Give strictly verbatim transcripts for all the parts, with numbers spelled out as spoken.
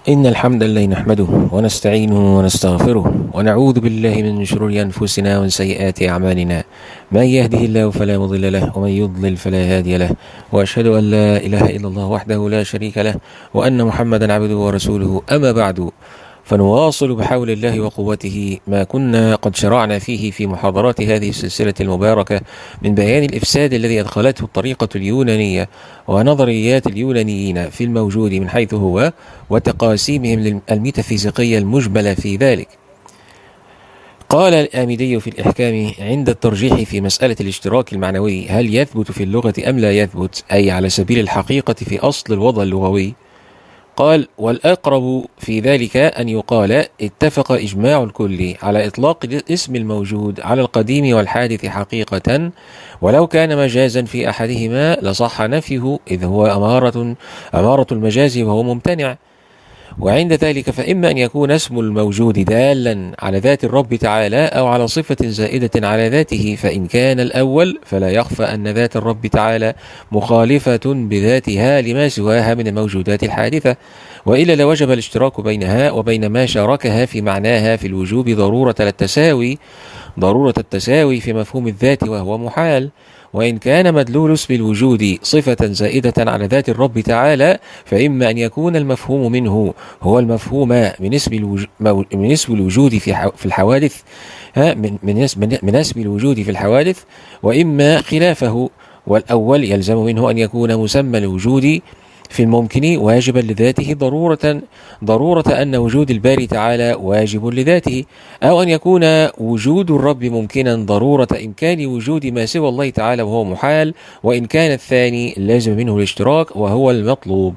إن الحمد لله نحمده ونستعينه ونستغفره ونعوذ بالله من شرور أنفسنا ومن سيئات أعمالنا. من يهده الله فلا مضل له ومن يضلل فلا هادي له، وأشهد أن لا إله إلا الله وحده لا شريك له وأن محمدا عبده ورسوله. أما بعد، فنواصل بحول الله وقوته ما كنا قد شرعنا فيه في محاضرات هذه السلسلة المباركة من بيان الإفساد الذي أدخلته الطريقة اليونانية ونظريات اليونانيين في الموجود من حيث هو، وتقاسيمهم الميتافيزيقية المجملة في ذلك. قال الآمدي في الإحكام عند الترجيح في مسألة الاشتراك المعنوي هل يثبت في اللغة أم لا يثبت، أي على سبيل الحقيقة في أصل الوضع اللغوي. قال: والأقرب في ذلك أن يقال اتفق إجماع الكل على إطلاق اسم الموجود على القديم والحادث حقيقة، ولو كان مجازا في أحدهما لصح نفيه، إذ هو أمارة أمارة المجاز وهو ممتنع. وعند ذلك فإما أن يكون اسم الموجود دالا على ذات الرب تعالى أو على صفة زائدة على ذاته، فإن كان الأول فلا يخفى أن ذات الرب تعالى مخالفة بذاتها لما سواها من الموجودات الحادثة، وإلا لوجب الاشتراك بينها وبين ما شاركها في معناها في الوجوب ضرورة التساوي ضرورة التساوي في مفهوم الذات، وهو محال. وإن كان مدلول اسم الوجود صفة زائدة على ذات الرب تعالى، فإما أن يكون المفهوم منه هو المفهوم من اسم الوجود من اسم الوجود في في الحوادث من من من اسم الوجود في الحوادث، وإما خلافه. والأول يلزم منه أن يكون مسمى الوجود في الممكن واجبا لذاته ضرورة ضرورة أن وجود الباري تعالى واجب لذاته، أو أن يكون وجود الرب ممكنا ضرورة إمكان وجود ما سوى الله تعالى وهو محال، وإن كان الثاني لازم منه الاشتراك وهو المطلوب.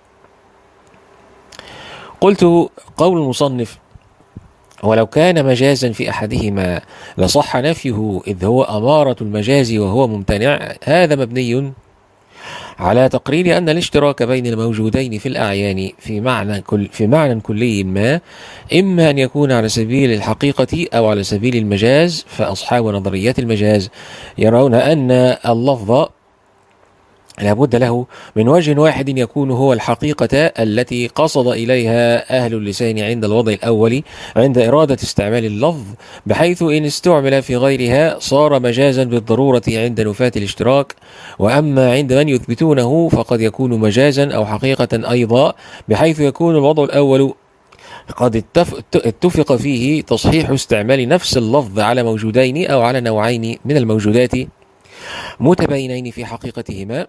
قلت: قول المصنف: ولو كان مجازا في أحدهما لصح نفيه، إذ هو أمارة المجاز وهو ممتنع. هذا مبني على تقرير أن الاشتراك بين الموجودين في الأعيان في معنى كل في معنى كلي ما، إما أن يكون على سبيل الحقيقة أو على سبيل المجاز. فأصحاب نظريات المجاز يرون أن اللفظ لابد له من وجه واحد يكون هو الحقيقة التي قصد إليها أهل اللسان عند الوضع الأول عند إرادة استعمال اللفظ، بحيث إن استعمل في غيرها صار مجازا بالضرورة عند نفاة الاشتراك. وأما عند من يثبتونه فقد يكون مجازا أو حقيقة أيضا، بحيث يكون الوضع الأول قد اتفق فيه تصحيح استعمال نفس اللفظ على موجودين أو على نوعين من الموجودات متباينين في حقيقتهما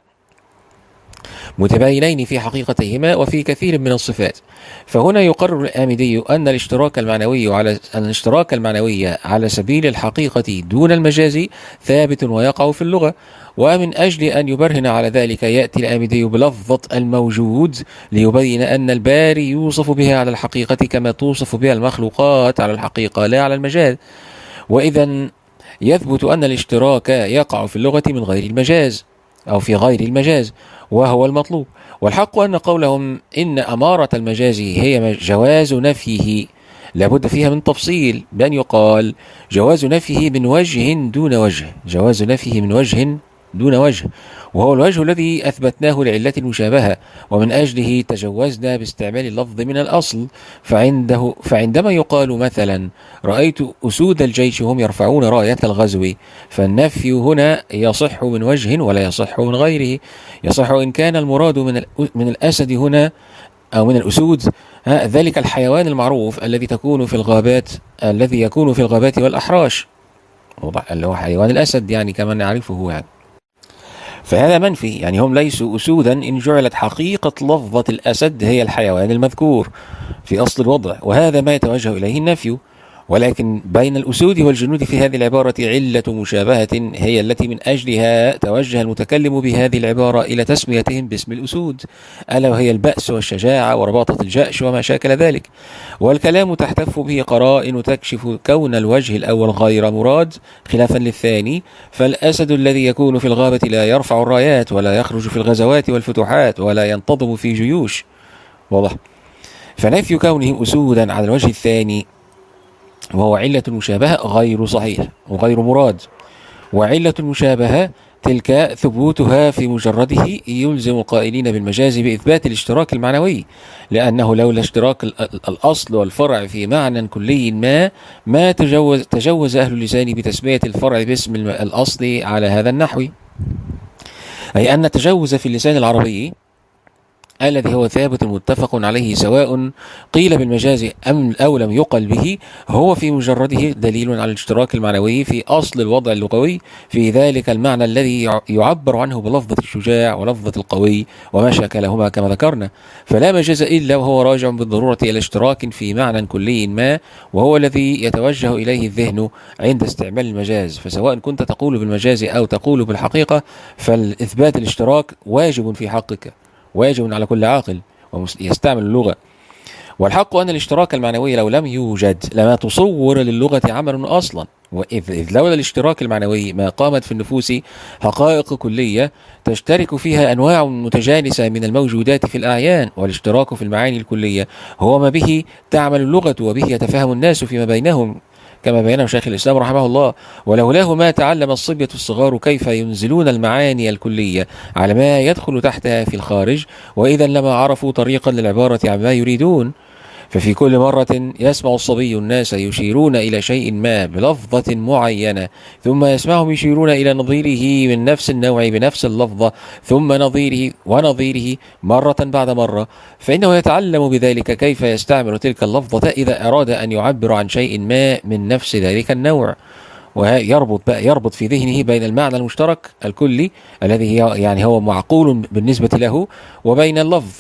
متباينين في حقيقتهما وفي كثير من الصفات. فهنا يقرر الآمدي أن الاشتراك المعنوي على أن الاشتراك المعنوي على سبيل الحقيقة دون المجاز ثابت ويقع في اللغة. ومن أجل أن يبرهن على ذلك يأتي الآمدي بلفظة الموجود ليبين أن الباري يوصف بها على الحقيقة كما توصف بها المخلوقات على الحقيقة لا على المجاز. وإذا يثبت أن الاشتراك يقع في اللغة من غير المجاز أو في غير المجاز، وهو المطلوب. والحق أن قولهم إن أمارة المجاز هي جواز نفيه لابد فيها من تفصيل، بأن يقال جواز نفيه من وجه دون وجه جواز نفيه من وجه دون وجه وهو الوجه الذي أثبتناه لعلة المشابهة، ومن أجله تجوزنا باستعمال اللفظ من الأصل. فعنده فعندما يقال مثلا رأيت أسود الجيش هم يرفعون راية الغزو، فالنفي هنا يصح من وجه ولا يصح من غيره. يصح إن كان المراد من من الأسد هنا أو من الأسود ذلك الحيوان المعروف الذي تكون في الغابات الذي يكون في الغابات والأحراش، اللي هو حيوان الأسد يعني كما نعرفه يعني. فهذا منفي، يعني هم ليسوا أسودا إن جعلت حقيقة لفظة الأسد هي الحيوان المذكور في أصل الوضع، وهذا ما يتوجه إليه النفي. ولكن بين الأسود والجنود في هذه العبارة علة مشابهة هي التي من أجلها توجه المتكلم بهذه العبارة إلى تسميتهم باسم الأسود، ألا وهي البأس والشجاعة ورباطة الجأش وما شاكل ذلك. والكلام تحتف به قرائن تكشف كون الوجه الأول غير مراد خلافا للثاني. فالأسد الذي يكون في الغابة لا يرفع الرايات ولا يخرج في الغزوات والفتوحات ولا ينتظم في جيوش، واضح. فنفي كونهم أسودا على الوجه الثاني وهو علة المشابهة غير صحيح وغير مراد. وعلة المشابهة تلك ثبوتها في مجرده يلزم القائلين بالمجاز بإثبات الاشتراك المعنوي، لأنه لولا اشتراك الأصل والفرع في معنى كلي ما ما تجوز, تجوز أهل اللسان بتسمية الفرع باسم الأصل على هذا النحو، أي أن التجوز في اللسان العربي الذي هو ثابت متفق عليه سواء قيل بالمجاز أم أو لم يقل به، هو في مجرده دليل على الاشتراك المعنوي في أصل الوضع اللغوي في ذلك المعنى الذي يعبر عنه بلفظة الشجاع ولفظة القوي وما شاكلهما كما ذكرنا. فلا مجاز إلا وهو راجع بالضرورة إلى اشتراك في معنى كلي ما، وهو الذي يتوجه إليه الذهن عند استعمال المجاز. فسواء كنت تقول بالمجاز أو تقول بالحقيقة، فالإثبات الاشتراك واجب في حقك، واجب على كل عاقل ويستعمل اللغة. والحق أن الاشتراك المعنوي لو لم يوجد لما تصور للغة عمل أصلا، وإذ لولا الاشتراك المعنوي ما قامت في النفوس حقائق كلية تشترك فيها أنواع متجانسة من الموجودات في الأعيان. والاشتراك في المعاني الكلية هو ما به تعمل اللغة وبه يتفاهم الناس فيما بينهم، كما بينه شيخ الإسلام رحمه الله. ولولاه ما تعلم الصبية الصغار كيف ينزلون المعاني الكلية على ما يدخل تحتها في الخارج، وإذا لما عرفوا طريقا للعبارة عما يريدون. ففي كل مرة يسمع الصبي الناس يشيرون إلى شيء ما بلفظة معينة، ثم يسمعهم يشيرون إلى نظيره من نفس النوع بنفس اللفظة، ثم نظيره ونظيره مرة بعد مرة، فإنه يتعلم بذلك كيف يستعمل تلك اللفظة إذا أراد أن يعبر عن شيء ما من نفس ذلك النوع. ويربط بقى يربط في ذهنه بين المعنى المشترك الكلي الذي يعني هو معقول بالنسبة له وبين اللفظ.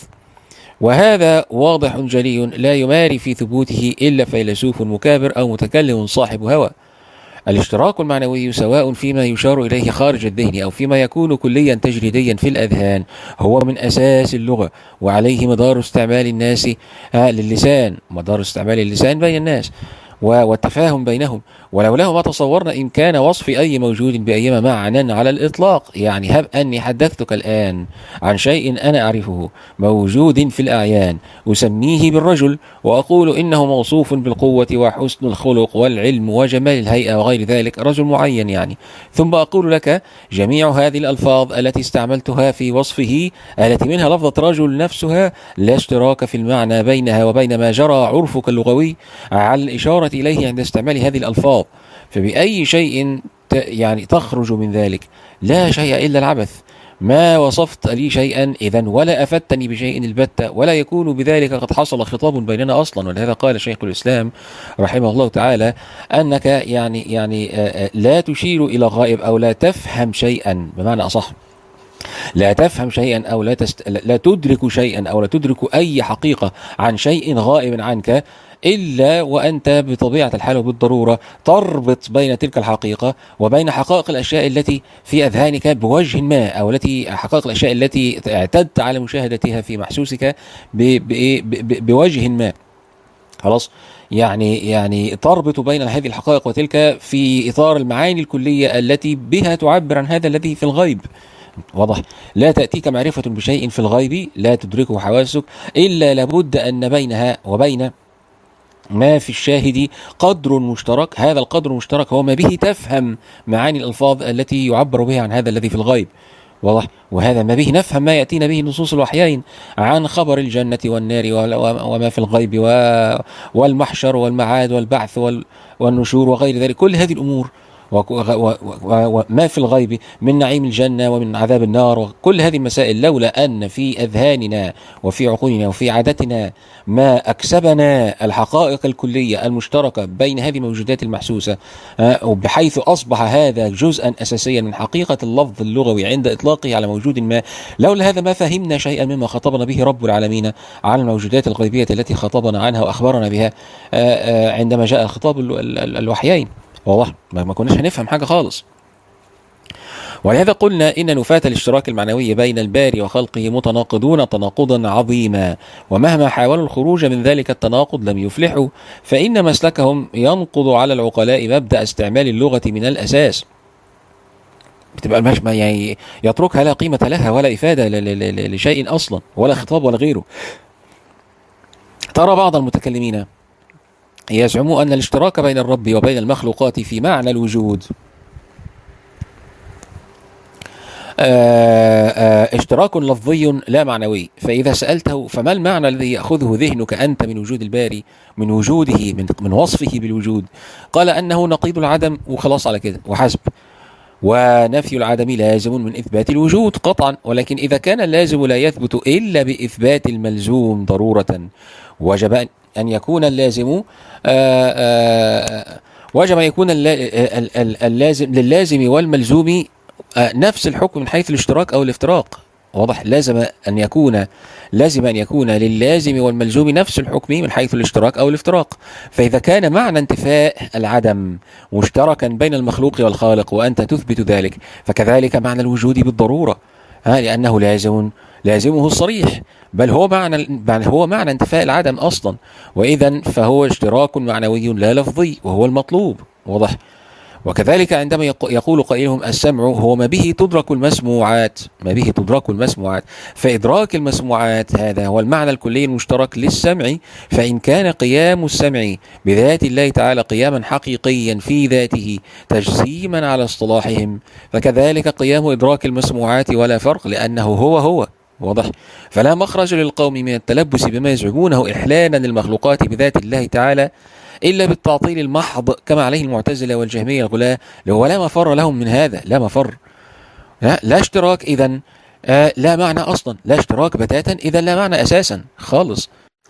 وهذا واضح جلي لا يماري في ثبوته إلا فيلسوف مكابر أو متكلم صاحب هوى. الاشتراك المعنوي سواء فيما يشار إليه خارج الذهن أو فيما يكون كليا تجريديا في الأذهان هو من أساس اللغة، وعليه مدار استعمال الناس للسان، مدار استعمال اللسان بين الناس والتفاهم بينهم. ولولاه ما تصورنا إمكان وصف أي موجود بأيما معنى على الإطلاق. يعني هب أني حدثتك الآن عن شيء أنا أعرفه موجود في الأعيان أسميه بالرجل، وأقول إنه موصوف بالقوة وحسن الخلق والعلم وجمال الهيئة وغير ذلك، رجل معين يعني. ثم أقول لك جميع هذه الألفاظ التي استعملتها في وصفه التي منها لفظة رجل نفسها لا اشتراك في المعنى بينها وبين ما جرى عرفك اللغوي على الإشارة إليه عند استعمال هذه الألفاظ. فبأي شيء يعني تخرج من ذلك؟ لا شيء إلا العبث. ما وصفت لي شيئا إذن ولا أفدتني بشيء البتة، ولا يكون بذلك قد حصل خطاب بيننا أصلا. ولهذا قال شيخ الإسلام رحمه الله تعالى أنك يعني يعني لا تشير إلى غائب أو لا تفهم شيئا، بمعنى أصح لا تفهم شيئا أو لا, تست... لا تدرك شيئا أو لا تدرك أي حقيقة عن شيء غائب عنك إلا وأنت بطبيعة الحال وبالضرورة تربط بين تلك الحقيقة وبين حقائق الأشياء التي في أذهانك بوجه ما، أو التي حقائق الأشياء التي اعتدت على مشاهدتها في محسوسك ب... ب... ب... بوجه ما. خلاص، يعني يعني تربط بين هذه الحقائق وتلك في إطار المعاني الكلية التي بها تعبر عن هذا الذي في الغيب. واضح؟ لا تأتيك معرفة بشيء في الغيب لا تدركه حواسك إلا لابد أن بينها وبين ما في الشاهد قدر مشترك. هذا القدر المشترك هو ما به تفهم معاني الألفاظ التي يعبر بها عن هذا الذي في الغيب. واضح؟ وهذا ما به نفهم ما يأتينا به نصوص الوحيين عن خبر الجنة والنار وما في الغيب والمحشر والمعاد والبعث والنشور وغير ذلك. كل هذه الأمور وما في الغيب من نعيم الجنة ومن عذاب النار وكل هذه المسائل، لولا أن في أذهاننا وفي عقولنا وفي عادتنا ما أكسبنا الحقائق الكلية المشتركة بين هذه الموجودات المحسوسة، بحيث أصبح هذا جزءا أساسيا من حقيقة اللفظ اللغوي عند إطلاقه على موجود ما، لولا هذا ما فهمنا شيئا مما خاطبنا به رب العالمين عن الموجودات الغيبية التي خاطبنا عنها وأخبرنا بها عندما جاء خطاب الوحيين. والله ما كناش هنفهم حاجة خالص. ولهذا قلنا إن نفاة الاشتراك المعنوي بين الباري وخلقه متناقضون تناقضا عظيما، ومهما حاولوا الخروج من ذلك التناقض لم يفلحوا، فإن مسلكهم ينقض على العقلاء مبدأ استعمال اللغة من الأساس، بتبقى مش يعني يتركها لا قيمة لها ولا إفادة لشيء أصلا ولا خطاب ولا غيره. ترى بعض المتكلمين يزعم أن الاشتراك بين الرب وبين المخلوقات في معنى الوجود آه، آه، اشتراك لفظي لا معنوي. فإذا سألته فما المعنى الذي يأخذه ذهنك أنت من وجود الباري، من وجوده، من, من وصفه بالوجود؟ قال أنه نقيض العدم، وخلاص على كده وحسب. ونفي العدم لازم من إثبات الوجود قطعا، ولكن إذا كان اللازم لا يثبت إلا بإثبات الملزوم ضرورة، وجب أن يكون اللازم آآ آآ وجب أن يكون اللازم للازم والملزوم نفس الحكم من حيث الاشتراك أو الافتراق. واضح؟ لازم أن يكون لازم أن يكون للازم والملزوم نفس الحكم من حيث الاشتراك أو الافتراق. فإذا كان معنى انتفاء العدم مشتركا بين المخلوق والخالق وأنت تثبت ذلك، فكذلك معنى الوجود بالضرورة، ها، لأنه لازم لازمه الصريح، بل هو معنى بل هو معنى انتفاء العدم أصلا، وإذا فهو اشتراك معنوي لا لفظي وهو المطلوب. واضح؟ وكذلك عندما يقول قائلهم السمع هو ما به تدرك المسموعات، ما به تدرك المسموعات، فإدراك المسموعات هذا هو المعنى الكلي المشترك للسمع. فإن كان قيام السمع بذات الله تعالى قياما حقيقيا في ذاته تجسيما على اصطلاحهم، فكذلك قيام إدراك المسموعات ولا فرق، لأنه هو هو. واضح؟ فلا مخرج للقوم من التلبس بما يزعمونه إحلالا للمخلوقات بذات الله تعالى إلا بالتعطيل المحض كما عليه المعتزلة والجهمية الغلاة، ولا مفر لهم من هذا، لا مفر. لا, لا اشتراك إذن، آه لا معنى أصلا، لا اشتراك بتاتا إذا لا معنى أساسا خالص،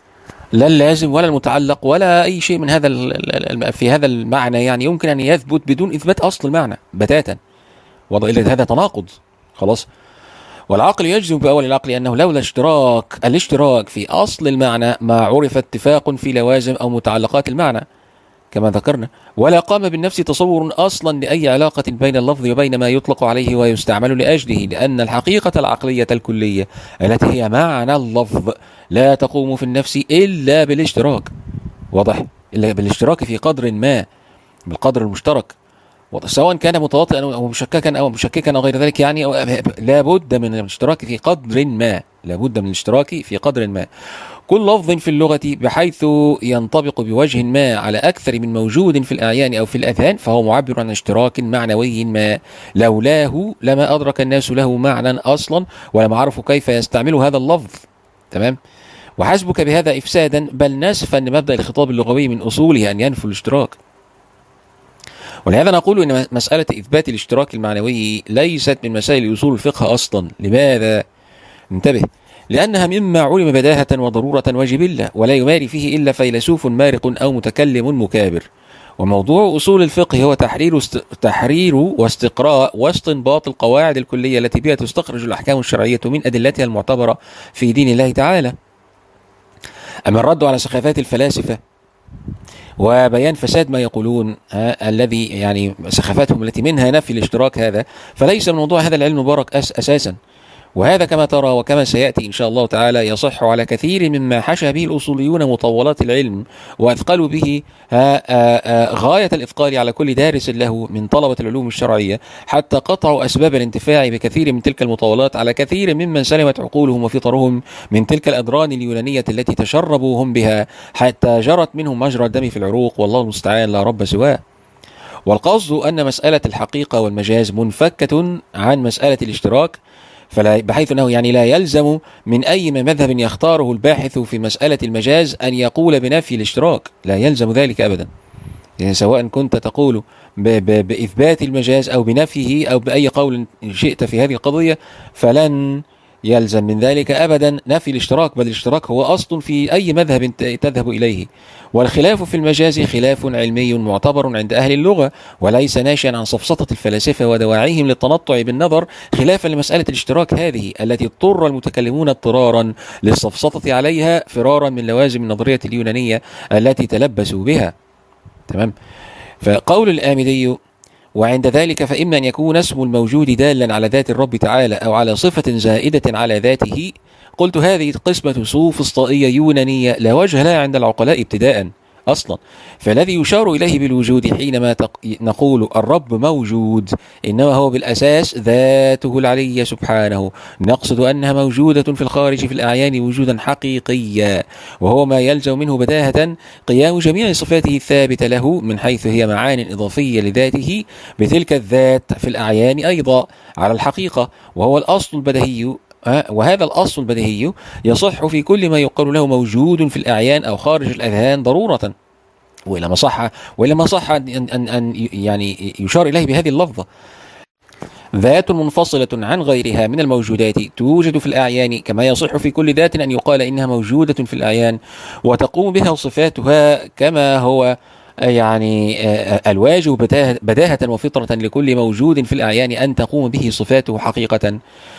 لا اللازم ولا المتعلق ولا أي شيء من هذا في هذا المعنى يعني يمكن أن يثبت بدون إثبات أصل المعنى بتاتا. وضع إلا هذا تناقض خلاص. والعقل يجزم بأول العقل أنه لولا اشتراك الاشتراك في أصل المعنى ما عرف اتفاق في لوازم أو متعلقات المعنى كما ذكرنا، ولا قام بالنفس تصور أصلا لأي علاقة بين اللفظ وبين ما يطلق عليه ويستعمل لأجله، لأن الحقيقة العقلية الكلية التي هي معنى اللفظ لا تقوم في النفس إلا بالاشتراك. واضح؟ إلا بالاشتراك في قدر ما، بالقدر المشترك، سواء كان متواطئا او مشككا او مشككا او غير ذلك، يعني لا بد من الاشتراك في قدر ما، لا بد من الاشتراك في قدر ما. كل لفظ في اللغة بحيث ينطبق بوجه ما على أكثر من موجود في الأعيان أو في الأذهان فهو معبر عن اشتراك معنوي ما، لولاه لما أدرك الناس له معنى أصلا ولم عرفوا كيف يستعمل هذا اللفظ. تمام؟ وحسبك بهذا إفسادا بل نسفا لمبدأ الخطاب اللغوي من أصوله أن ينفوا الاشتراك. ولهذا نقول إن مسألة إثبات الاشتراك المعنوي ليست من مسائل أصول الفقه أصلا. لماذا؟ انتبه، لأنها مما علم بداهة وضرورة وجبلة، ولا يماري فيه إلا فيلسوف مارق أو متكلم مكابر. وموضوع أصول الفقه هو تحرير است... تحرير واستقراء واستنباط القواعد الكلية التي بها تستخرج الأحكام الشرعية من أدلتها المعتبرة في دين الله تعالى. أما الرد على سخافات الفلاسفة وبيان فساد ما يقولون الذي يعني سخافتهم التي منها نفي الاشتراك، هذا فليس من موضوع هذا العلم المبارك أس أساسا. وهذا كما ترى وكما سيأتي إن شاء الله تعالى يصح على كثير مما حشى به الأصوليون مطولات العلم وأثقلوا به غاية الإثقال على كل دارس له من طلبة العلوم الشرعية، حتى قطعوا أسباب الانتفاع بكثير من تلك المطولات على كثير ممن سلمت عقولهم وفطرهم من تلك الأدران اليونانية التي تشربوا هم بها حتى جرت منهم مجرى الدم في العروق، والله المستعان لا رب سواه. والقصد أن مسألة الحقيقة والمجاز منفكة عن مسألة الاشتراك، فلا بحيث أنه يعني لا يلزم من أي مذهب يختاره الباحث في مسألة المجاز أن يقول بنفي الاشتراك، لا يلزم ذلك أبدا. يعني سواء كنت تقول ب ب بإثبات المجاز أو بنفيه أو بأي قول شئت في هذه القضية، فلن يلزم من ذلك أبدا نفي الاشتراك، بل الاشتراك هو أصل في أي مذهب تذهب إليه. والخلاف في المجاز خلاف علمي معتبر عند أهل اللغة، وليس ناشئا عن سفسطة الفلاسفة ودواعيهم للتنطع بالنظر، خلافا لمسألة الاشتراك هذه التي اضطر المتكلمون اضطرارا للسفسطة عليها فرارا من لوازم النظرية اليونانية التي تلبسوا بها. تمام؟ فقول الآمدي: وعند ذلك فإما أن يكون اسم الموجود دالا على ذات الرب تعالى أو على صفة زائدة على ذاته. قلت هذه قسمة سوفسطائية يونانية لا وجه لها عند العقلاء ابتداء. أصلا. فالذي يشار إليه بالوجود حينما نقول الرب موجود إنما هو بالأساس ذاته العلية سبحانه، نقصد أنها موجودة في الخارج في الأعيان وجودا حقيقيا، وهو ما يلزم منه بداهة قيام جميع صفاته الثابتة له من حيث هي معان إضافية لذاته بتلك الذات في الأعيان أيضا على الحقيقة، وهو الأصل البديهي. وهذا الأصل البديهي يصح في كل ما يقال له موجود في الأعيان أو خارج الأذهان ضرورة، وإلا ما صح وإلا ما صح أن, أن, أن يعني يشار إليه بهذه اللفظة. ذات منفصلة عن غيرها من الموجودات توجد في الأعيان، كما يصح في كل ذات أن يقال إنها موجودة في الأعيان وتقوم بها صفاتها، كما هو يعني الواجب بداهة وفطرة لكل موجود في الأعيان أن تقوم به صفاته حقيقة.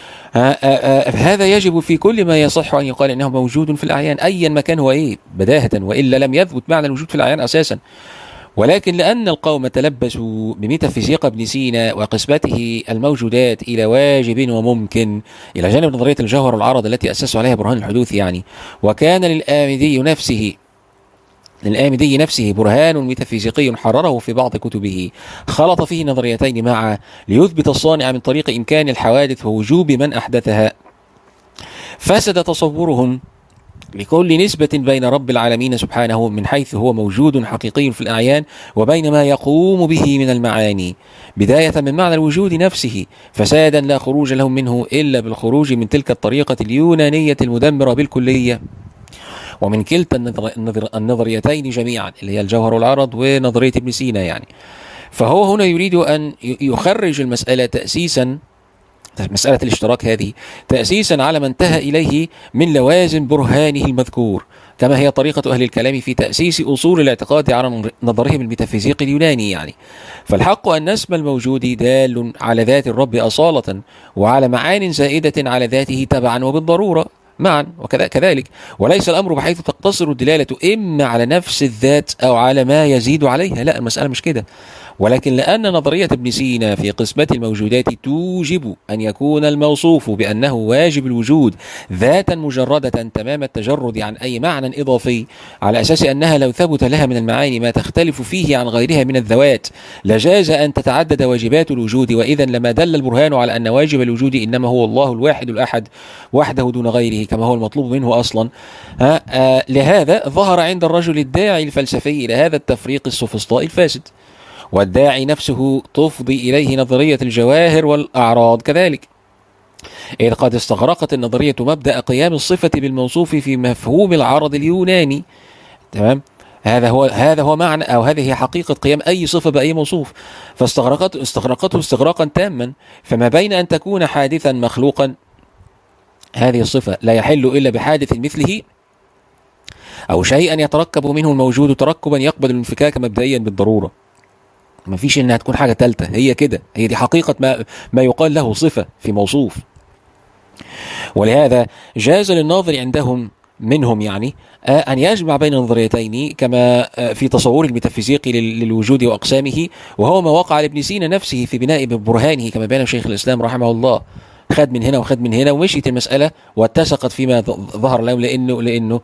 هذا يجب في كل ما يصح أن يقال إنه موجود في الأعيان أيا ما كان هو إيه بداهة، وإلا لم يثبت معنى الوجود في الأعيان أساسا. ولكن لأن القوم تلبسوا بميتافيزيقا ابن سينا وقسمته الموجودات إلى واجب وممكن إلى جانب نظرية الجوهر والعرض التي أسسوا عليها برهان الحدوث يعني، وكان للآمدي نفسه للآمدي نفسه برهان ميتافيزيقي حرره في بعض كتبه خلط فيه نظريتين معا ليثبت الصانع من طريق إمكان الحوادث ووجوب من أحدثها، فسد تصورهم لكل نسبة بين رب العالمين سبحانه من حيث هو موجود حقيقي في الأعيان وبين ما يقوم به من المعاني، بداية من معنى الوجود نفسه فسادا لا خروج لهم منه إلا بالخروج من تلك الطريقة اليونانية المدمرة بالكلية ومن كلتا النظر النظريتين جميعا اللي هي الجوهر والعرض ونظرية ابن سينا يعني. فهو هنا يريد أن يخرج المسألة تأسيسا، مسألة الاشتراك هذه تأسيسا على ما انتهى إليه من لوازم برهانه المذكور، كما هي طريقة أهل الكلام في تأسيس أصول الاعتقاد على نظرهم الميتافيزيقي اليوناني يعني. فالحق أن اسم الموجود دال على ذات الرب أصالة وعلى معان زائدة على ذاته تبعا وبالضرورة معا وكذلك، وليس الأمر بحيث تقتصر الدلالة إما على نفس الذات أو على ما يزيد عليها، لا المسألة مش كده. ولكن لأن نظرية ابن سينا في قسمة الموجودات توجب أن يكون الموصوف بأنه واجب الوجود ذاتا مجردة تمام التجرد عن أي معنى إضافي، على أساس أنها لو ثبت لها من المعاني ما تختلف فيه عن غيرها من الذوات لجاز أن تتعدد واجبات الوجود، وإذا لما دل البرهان على أن واجب الوجود إنما هو الله الواحد الأحد وحده دون غيره كما هو المطلوب منه أصلا. ها آه لهذا ظهر عند الرجل الداعي الفلسفي إلى هذا التفريق السوفسطائي الفاسد، والداعي نفسه تفضي إليه نظرية الجواهر والأعراض كذلك، إذ قد استغرقت النظرية مبدأ قيام الصفة بالموصوف في مفهوم العرض اليوناني. تمام، هذا هو هذا هو معنى أو هذه هي حقيقة قيام أي صفة بأي موصوف، فاستغرقته استغرقته استغراقا تاما، فما بين أن تكون حادثا مخلوقا هذه الصفة لا يحل إلا بحادث مثله، أو شيئا يتركب منه الموجود تركبا يقبل الانفكاك مبدئيا بالضرورة. ما فيش انها تكون حاجة ثالثة، هي كده، هي دي حقيقة ما, ما يقال له صفة في موصوف. ولهذا جاز للناظر عندهم منهم يعني أن يجمع بين النظريتين كما في تصور الميتافيزيقي للوجود وأقسامه، وهو ما وقع لابن سينا نفسه في بناء برهانه كما بين شيخ الإسلام رحمه الله، خد من هنا وخد من هنا ومشيت المسألة واتسقت فيما ظهر لهم، لأنه لأنه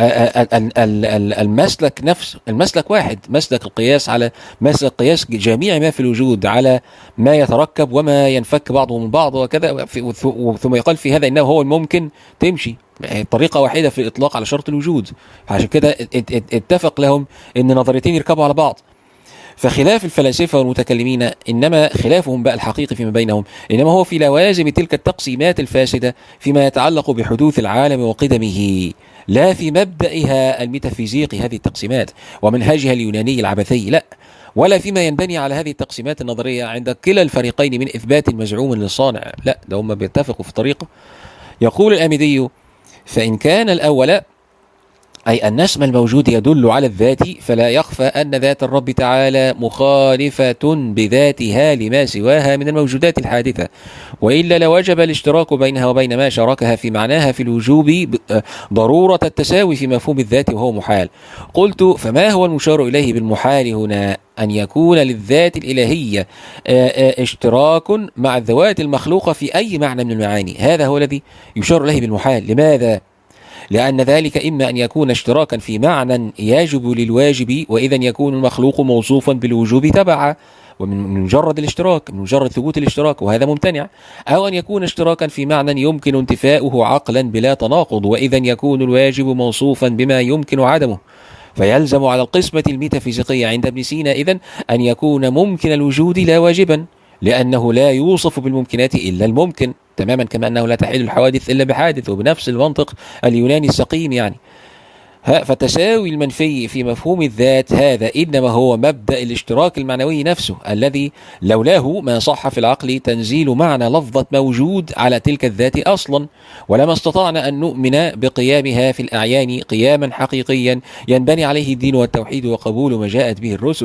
المسلك نفس المسلك واحد، مسلك القياس على مسلك قياس جميع ما في الوجود على ما يتركب وما ينفك بعضه من بعض وكذا، ثم يقال في هذا إنه هو الممكن تمشي طريقة واحدة في الإطلاق على شرط الوجود. عشان كده اتفق لهم إن نظريتين يركبوا على بعض. فخلاف الفلاسفة والمتكلمين إنما خلافهم بقى الحقيقي فيما بينهم إنما هو في لوازم تلك التقسيمات الفاسدة فيما يتعلق بحدوث العالم وقدمه، لا في مبدئها الميتافيزيقي هذه التقسيمات ومنهجها اليوناني العبثي، لا، ولا فيما ينبني على هذه التقسيمات النظرية عند كلا الفريقين من إثبات مزعوم للصانع، لا، ده هم بيتفقوا في طريقة. يقول الآمدي: فإن كان الأول أي أن اسم الموجود يدل على الذات فلا يخفى أن ذات الرب تعالى مخالفة بذاتها لما سواها من الموجودات الحادثة، وإلا لوجب الاشتراك بينها وبين ما شاركها في معناها في الوجوب ضرورة التساوي في مفهوم الذات وهو محال. قلت: فما هو المشار إليه بالمحال هنا؟ أن يكون للذات الإلهية اشتراك مع الذوات المخلوقة في أي معنى من المعاني، هذا هو الذي يشار إليه بالمحال. لماذا؟ لأن ذلك إما أن يكون اشتراكا في معنى يجب للواجب، وإذا يكون المخلوق موصوفا بالوجوب تبعا ومن مجرد الاشتراك، من مجرد ثبوت الاشتراك، وهذا ممتنع. أو أن يكون اشتراكا في معنى يمكن انتفاؤه عقلا بلا تناقض، وإذا يكون الواجب موصوفا بما يمكن عدمه. فيلزم على القسمة الميتافيزيقية عند ابن سينا إذن أن يكون ممكن الوجود لا واجبا، لأنه لا يوصف بالممكنات إلا الممكن، تماما كما أنه لا تحل الحوادث إلا بحادث، وبنفس المنطق اليوناني السقيم يعني. فتساوي المنفي في مفهوم الذات هذا إنما هو مبدأ الاشتراك المعنوي نفسه، الذي لولاه ما صح في العقل تنزيل معنى لفظة موجود على تلك الذات أصلا، ولما استطعنا أن نؤمن بقيامها في الأعيان قياما حقيقيا ينبني عليه الدين والتوحيد وقبول ما جاءت به الرسل.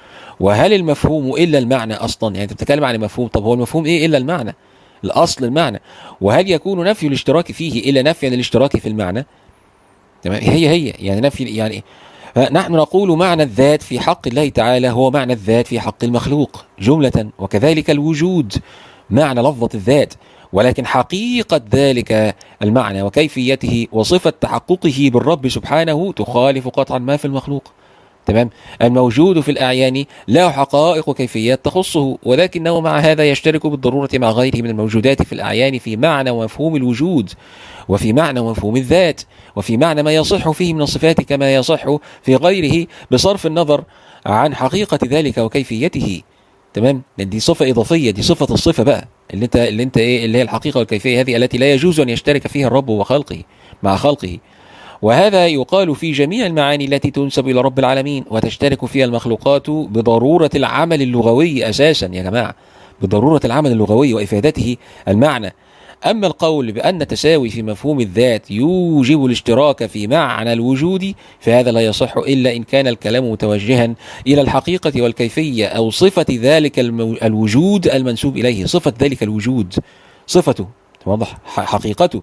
وهل المفهوم إلا المعنى أصلا؟ يعني أنت بتتكلم عن المفهوم، طب هو المفهوم إيه إلا المعنى؟ الأصل المعنى. وهل يكون نفي الاشتراك فيه إلا نفي الاشتراك في المعنى؟ تمام، هي هي يعني نفي يعني. نحن نقول معنى الذات في حق الله تعالى هو معنى الذات في حق المخلوق جملة، وكذلك الوجود معنى لفظة الذات، ولكن حقيقة ذلك المعنى وكيفيته وصفة تحققه بالرب سبحانه تخالف قطعا ما في المخلوق. تمام، الموجود في الأعيان له حقائق وكيفيات تخصه، ولكنه مع هذا يشترك بالضرورة مع غيره من الموجودات في الأعيان في معنى ومفهوم الوجود، وفي معنى ومفهوم الذات، وفي معنى ما يصح فيه من الصفات كما يصح في غيره بصرف النظر عن حقيقة ذلك وكيفيته. تمام، دي صفة إضافية، دي صفة الصفة بقى اللي انت اللي انت ايه اللي هي الحقيقة والكيفية هذه التي لا يجوز أن يشترك فيها الرب وخلقه مع خلقه. وهذا يقال في جميع المعاني التي تنسب إلى رب العالمين، وتشترك فيها المخلوقات بضرورة العمل اللغوي أساسا يا جماعة، بضرورة العمل اللغوي وإفادته المعنى. أما القول بأن تساوي في مفهوم الذات يوجب الاشتراك في معنى الوجود فهذا لا يصح إلا إن كان الكلام متوجها إلى الحقيقة والكيفية أو صفة ذلك الوجود المنسوب إليه، صفة ذلك الوجود، صفته واضح، حقيقته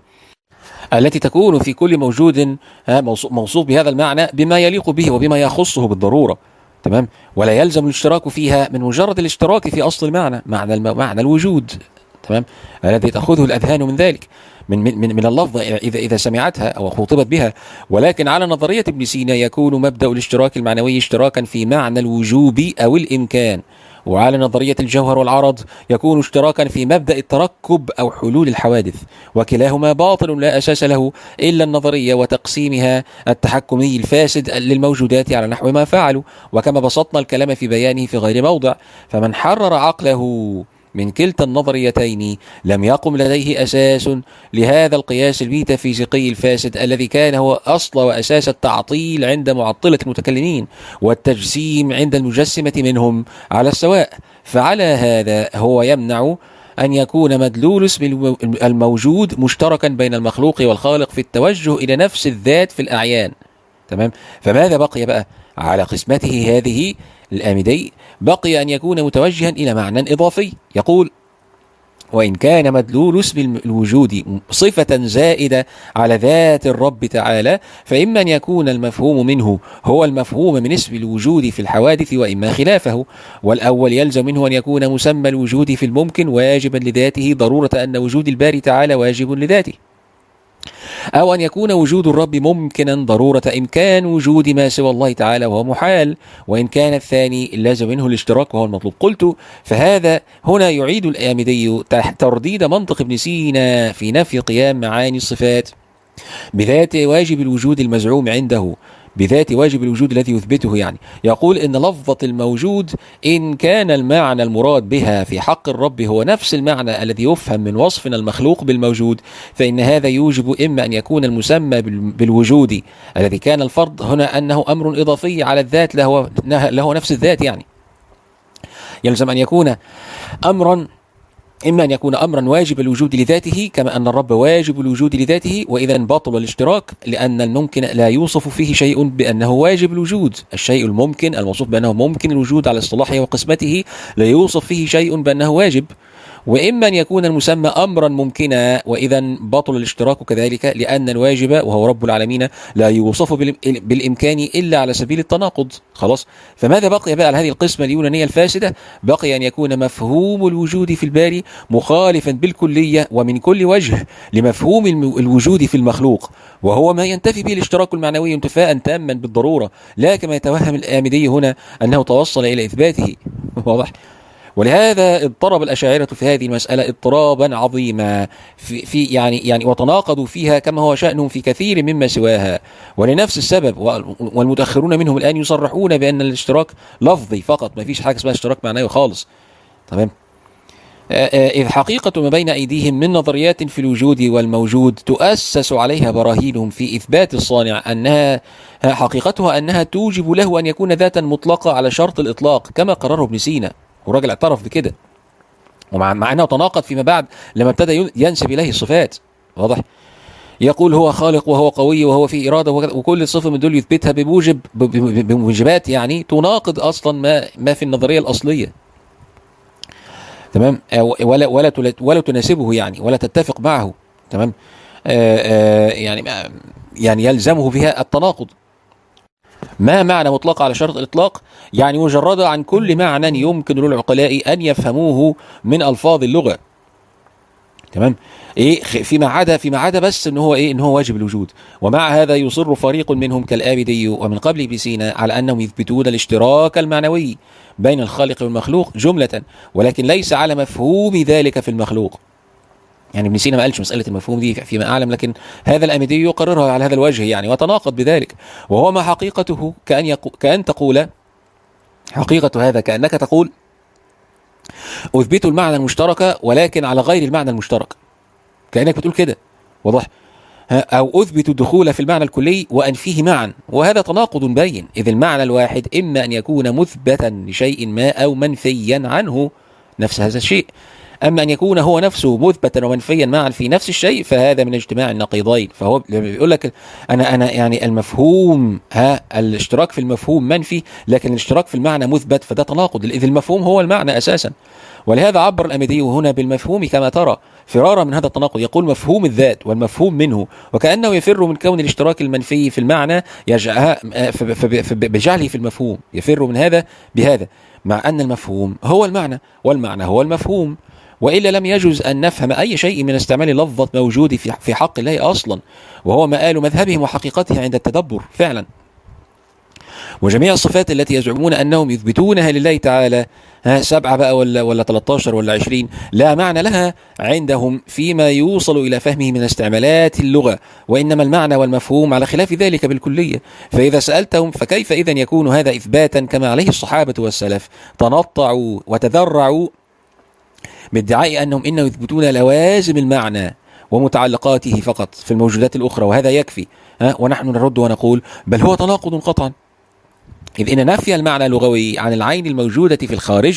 التي تكون في كل موجود موصوف بهذا المعنى بما يليق به وبما يخصه بالضرورة. تمام، ولا يلزم الاشتراك فيها من مجرد الاشتراك في أصل المعنى، معنى معنى الوجود. تمام، الذي تأخذه الأذهان من ذلك من من من اللفظة إذا إذا سمعتها أو خطبت بها. ولكن على نظرية ابن سينا يكون مبدأ الاشتراك المعنوي اشتراكا في معنى الوجوب أو الإمكان، وعلى نظرية الجوهر والعرض يكون اشتراكا في مبدأ التركب أو حلول الحوادث، وكلاهما باطل لا أساس له إلا النظرية وتقسيمها التحكمي الفاسد للموجودات على نحو ما فعلوا، وكما بسطنا الكلام في بيانه في غير موضع. فمن حرر عقله من كلتا النظريتين لم يقم لديه أساس لهذا القياس الميتافيزيقي الفاسد الذي كان هو أصل وأساس التعطيل عند معطلة المتكلمين والتجسيم عند المجسمة منهم على السواء. فعلى هذا هو يمنع أن يكون مدلول اسم الموجود مشتركا بين المخلوق والخالق في التوجه إلى نفس الذات في الأعيان. تمام، فماذا بقي بقى على قسمته هذه الآمدي؟ بقي أن يكون متوجها إلى معنى إضافي. يقول: وإن كان مدلول اسم الوجود صفة زائدة على ذات الرب تعالى فإما أن يكون المفهوم منه هو المفهوم من اسم الوجود في الحوادث وإما خلافه. والأول يلزم منه أن يكون مسمى الوجود في الممكن واجبا لذاته ضرورة أن وجود الباري تعالى واجب لذاته، أو أن يكون وجود الرب ممكنا ضرورة إمكان وجود ما سوى الله تعالى وهو محال، وإن كان الثاني لازم منه الاشتراك وهو المطلوب. قلت فهذا هنا يعيد الآمدي ترديد منطق ابن سينا في نفي قيام معاني الصفات بذات واجب الوجود المزعوم عنده، بذات واجب الوجود الذي يثبته. يعني يقول إن لفظة الموجود إن كان المعنى المراد بها في حق الرب هو نفس المعنى الذي يفهم من وصفنا المخلوق بالموجود، فإن هذا يوجب إما أن يكون المسمى بالوجود الذي كان الفرض هنا أنه أمر إضافي على الذات له, له نفس الذات، يعني يلزم أن يكون أمرا إما أن يكون أمرا واجب الوجود لذاته كما أن الرب واجب الوجود لذاته، وإذا باطل الاشتراك لأن الممكن لا يوصف فيه شيء بأنه واجب الوجود. الشيء الممكن الموصوف بأنه ممكن الوجود على اصطلاحه وقسمته لا يوصف فيه شيء بأنه واجب، وإما أن يكون المسمى أمرا ممكنا، وإذا بطل الاشتراك كذلك، لأن الواجب وهو رب العالمين لا يوصف بالإمكان إلا على سبيل التناقض. خلاص، فماذا بقي بقى على هذه القسمة اليونانية الفاسدة؟ بقي أن يكون مفهوم الوجود في الباري مخالفا بالكلية ومن كل وجه لمفهوم الوجود في المخلوق، وهو ما ينتفي به الاشتراك المعنوي انتفاء تاما بالضرورة، لا كما يتوهم الآمدي هنا أنه توصل إلى إثباته. واضح؟ ولهذا اضطرب الأشاعرة في هذه المسألة اضطرابا عظيما في, في يعني يعني وتناقضوا فيها كما هو شأنهم في كثير مما سواها، ولنفس السبب. والمتأخرون منهم الآن يصرحون بأن الاشتراك لفظي فقط، ما فيش حاجة اسمها اشتراك معنوي خالص. تمام؟ إذ حقيقة ما بين أيديهم من نظريات في الوجود والموجود تؤسس عليها براهينهم في إثبات الصانع أنها حقيقتها أنها توجب له أن يكون ذاتا مطلقة على شرط الإطلاق كما قرره ابن سينا، والراجل اعترف بكده، ومع مع أنه تناقض فيما بعد لما ابتدى ينسب إليه الصفات. واضح؟ يقول هو خالق وهو قوي وهو في إرادة، وكل صفة من دول يثبتها بموجب بموجبات يعني تناقض أصلا ما ما في النظرية الأصلية. تمام؟ ولا ولا ولا تناسبه يعني، ولا تتفق معه. تمام؟ آآ آآ يعني يعني يلزمه فيها التناقض. ما معنى مطلق على شرط الإطلاق؟ يعني مجردة عن كل معنى يمكن للعقلاء أن يفهموه من ألفاظ اللغة. تمام؟ إيه فيما عدا فيما عدا بس إن هو إيه إن هو واجب الوجود. ومع هذا يصر فريق منهم كالآبدي ومن قبل ابن سينا على أنهم يثبتون الاشتراك المعنوي بين الخالق والمخلوق جملة، ولكن ليس على مفهوم ذلك في المخلوق. يعني ابن سينا ما قالش مسألة المفهوم دي فيما أعلم، لكن هذا الآمدي يقررها على هذا الوجه يعني، وتناقض بذلك. وهو ما حقيقته كأن يقو كأن تقول حقيقة هذا كأنك تقول أثبت المعنى المشترك ولكن على غير المعنى المشترك، كأنك بتقول كده. واضح؟ أو أثبت الدخول في المعنى الكلي وأنفيه معا، وهذا تناقض بين، إذ المعنى الواحد إما أن يكون مثبتا لشيء ما أو منفيا عنه نفس هذا الشيء. أما أن يكون هو نفسه مثبتا ومنفيا معا في نفس الشيء فهذا من اجتماع النقيضين. فهو بيقول لك أنا أنا يعني المفهوم ها الاشتراك في المفهوم منفي، لكن الاشتراك في المعنى مثبت، فده تناقض، إذ المفهوم هو المعنى أساسا. ولهذا عبر الآمدي هنا بالمفهوم كما ترى فرارا من هذا التناقض، يقول مفهوم الذات والمفهوم منه، وكأنه يفر من كون الاشتراك المنفي في المعنى بجعله في المفهوم، يفر من هذا بهذا، مع أن المفهوم هو المعنى والمعنى هو المفهوم. وإلا لم يجوز أن نفهم أي شيء من استعمال لفظة موجود في حق الله أصلا، وهو مآل مذهبهم وحقيقته عند التدبر فعلا. وجميع الصفات التي يزعمون أنهم يثبتونها لله تعالى، ها سبعة بقى ولا ولا ثلاثة عشر ولا عشرين، لا معنى لها عندهم فيما يوصل إلى فهمه من استعمالات اللغة، وإنما المعنى والمفهوم على خلاف ذلك بالكلية. فإذا سألتهم فكيف إذن يكون هذا إثباتا كما عليه الصحابة والسلف؟ تنطعوا وتذرعوا بادعاء أنهم إنهم يثبتون لوازم المعنى ومتعلقاته فقط في الموجودات الأخرى، وهذا يكفي. ها ونحن نرد ونقول بل هو تناقض قطعا، إذ إن نفي المعنى اللغوي عن العين الموجودة في الخارج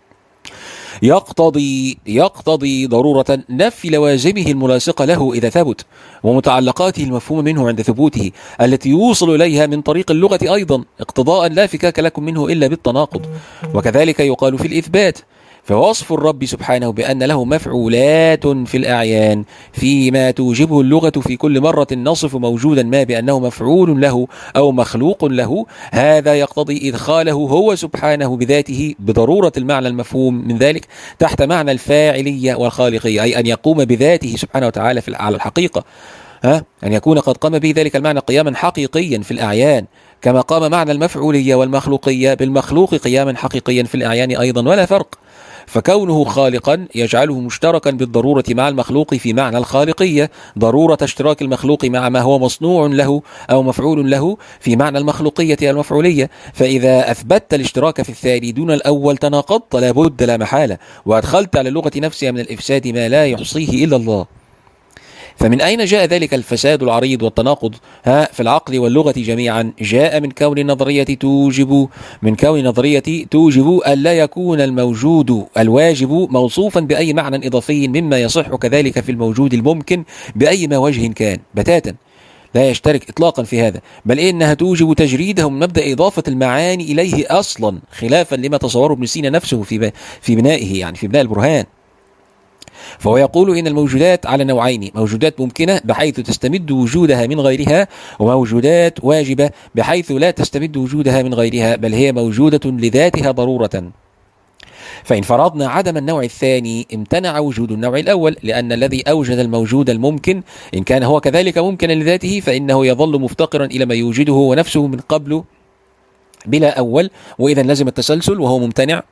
يقتضي يقتضي ضرورة نفي لوازمه الملاصقة له إذا ثبت، ومتعلقاته المفهوم منه عند ثبوته، التي يوصل إليها من طريق اللغة أيضا، اقتضاء لا فكاك لكم منه إلا بالتناقض. وكذلك يقال في الإثبات، فوصف الرب سبحانه بأن له مفعولات في الأعيان فيما توجبه اللغة في كل مرة نصف موجودا ما بأنه مفعول له أو مخلوق له، هذا يقتضي إدخاله هو سبحانه بذاته بضرورة المعنى المفهوم من ذلك تحت معنى الفاعلية والخالقية، أي أن يقوم بذاته سبحانه وتعالى في على الحقيقة، ها أن يكون قد قام به ذلك المعنى قياما حقيقيا في الأعيان، كما قام معنى المفعولية والمخلوقية بالمخلوق قياما حقيقيا في الأعيان أيضا، ولا فرق. فكونه خالقا يجعله مشتركا بالضرورة مع المخلوق في معنى الخالقية، ضرورة اشتراك المخلوق مع ما هو مصنوع له أو مفعول له في معنى المخلوقية المفعولية. فإذا أثبتت الاشتراك في الثاني دون الأول تناقضت لا بد لا محالة، وأدخلت على اللغة نفسها من الإفساد ما لا يحصيه إلا الله. فمن أين جاء ذلك الفساد العريض والتناقض ها في العقل واللغة جميعا؟ جاء من كون النظرية توجب من كون النظرية توجب ألا يكون الموجود الواجب موصوفا بأي معنى إضافي مما يصح كذلك في الموجود الممكن بأي ما وجه كان بتاتا، لا يشترك إطلاقا في هذا، بل إنها توجب تجريده من مبدأ إضافة المعاني إليه أصلا، خلافا لما تصوره ابن سينا نفسه في في بنائه يعني في بناء البرهان. فهو يقول إن الموجودات على نوعين: موجودات ممكنة بحيث تستمد وجودها من غيرها، وموجودات واجبة بحيث لا تستمد وجودها من غيرها بل هي موجودة لذاتها ضرورة. فإن فرضنا عدم النوع الثاني امتنع وجود النوع الأول، لأن الذي أوجد الموجود الممكن إن كان هو كذلك ممكنا لذاته فإنه يظل مفتقرا إلى ما يوجده ونفسه من قبل بلا أول، وإذا لزم التسلسل وهو ممتنع،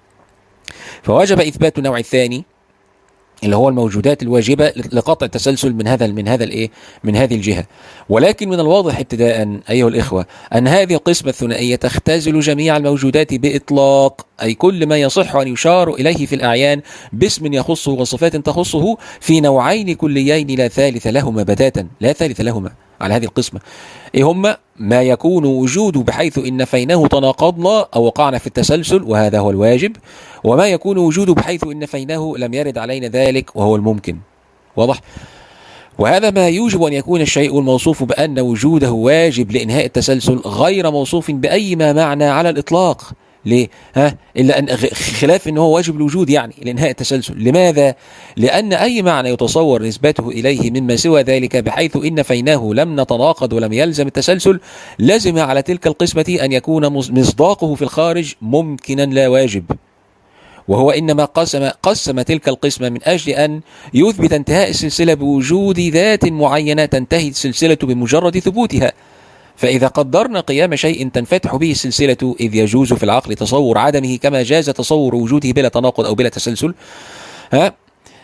فوجب إثبات النوع الثاني اللي هو الموجودات الواجبة لقطع التسلسل من هذا من هذا الايه من هذه الجهة. ولكن من الواضح ابتداء أيها الإخوة أن هذه القسمة الثنائية تختزل جميع الموجودات بإطلاق، أي كل ما يصح أن يشار إليه في الأعيان باسم يخصه وصفات تخصه في نوعين كليين لا ثالث لهما بتاتا، لا ثالث لهما على هذه القسمة. إيه هما؟ ما يكون وجوده بحيث إن نفيناه تناقضنا أو وقعنا في التسلسل وهذا هو الواجب، وما يكون وجوده بحيث إن نفيناه لم يرد علينا ذلك وهو الممكن. واضح؟ وهذا ما يوجب أن يكون الشيء الموصوف بأن وجوده واجب لإنهاء التسلسل غير موصوف بأي ما معنى على الإطلاق. ليه؟ ها؟ إلا أن خلاف أنه واجب الوجود يعني لإنهاء التسلسل. لماذا؟ لأن أي معنى يتصور نسبته إليه مما سوى ذلك بحيث إن نفيناه لم نتناقض ولم يلزم التسلسل، لزم على تلك القسمة أن يكون مصداقه في الخارج ممكنا لا واجب. وهو إنما قسم قسم تلك القسمة من أجل أن يثبت انتهاء السلسلة بوجود ذات معينة تنتهي السلسلة بمجرد ثبوتها. فإذا قدرنا قيام شيء تنفتح به السلسلة، إذ يجوز في العقل تصور عدمه كما جاز تصور وجوده بلا تناقض أو بلا تسلسل، ها؟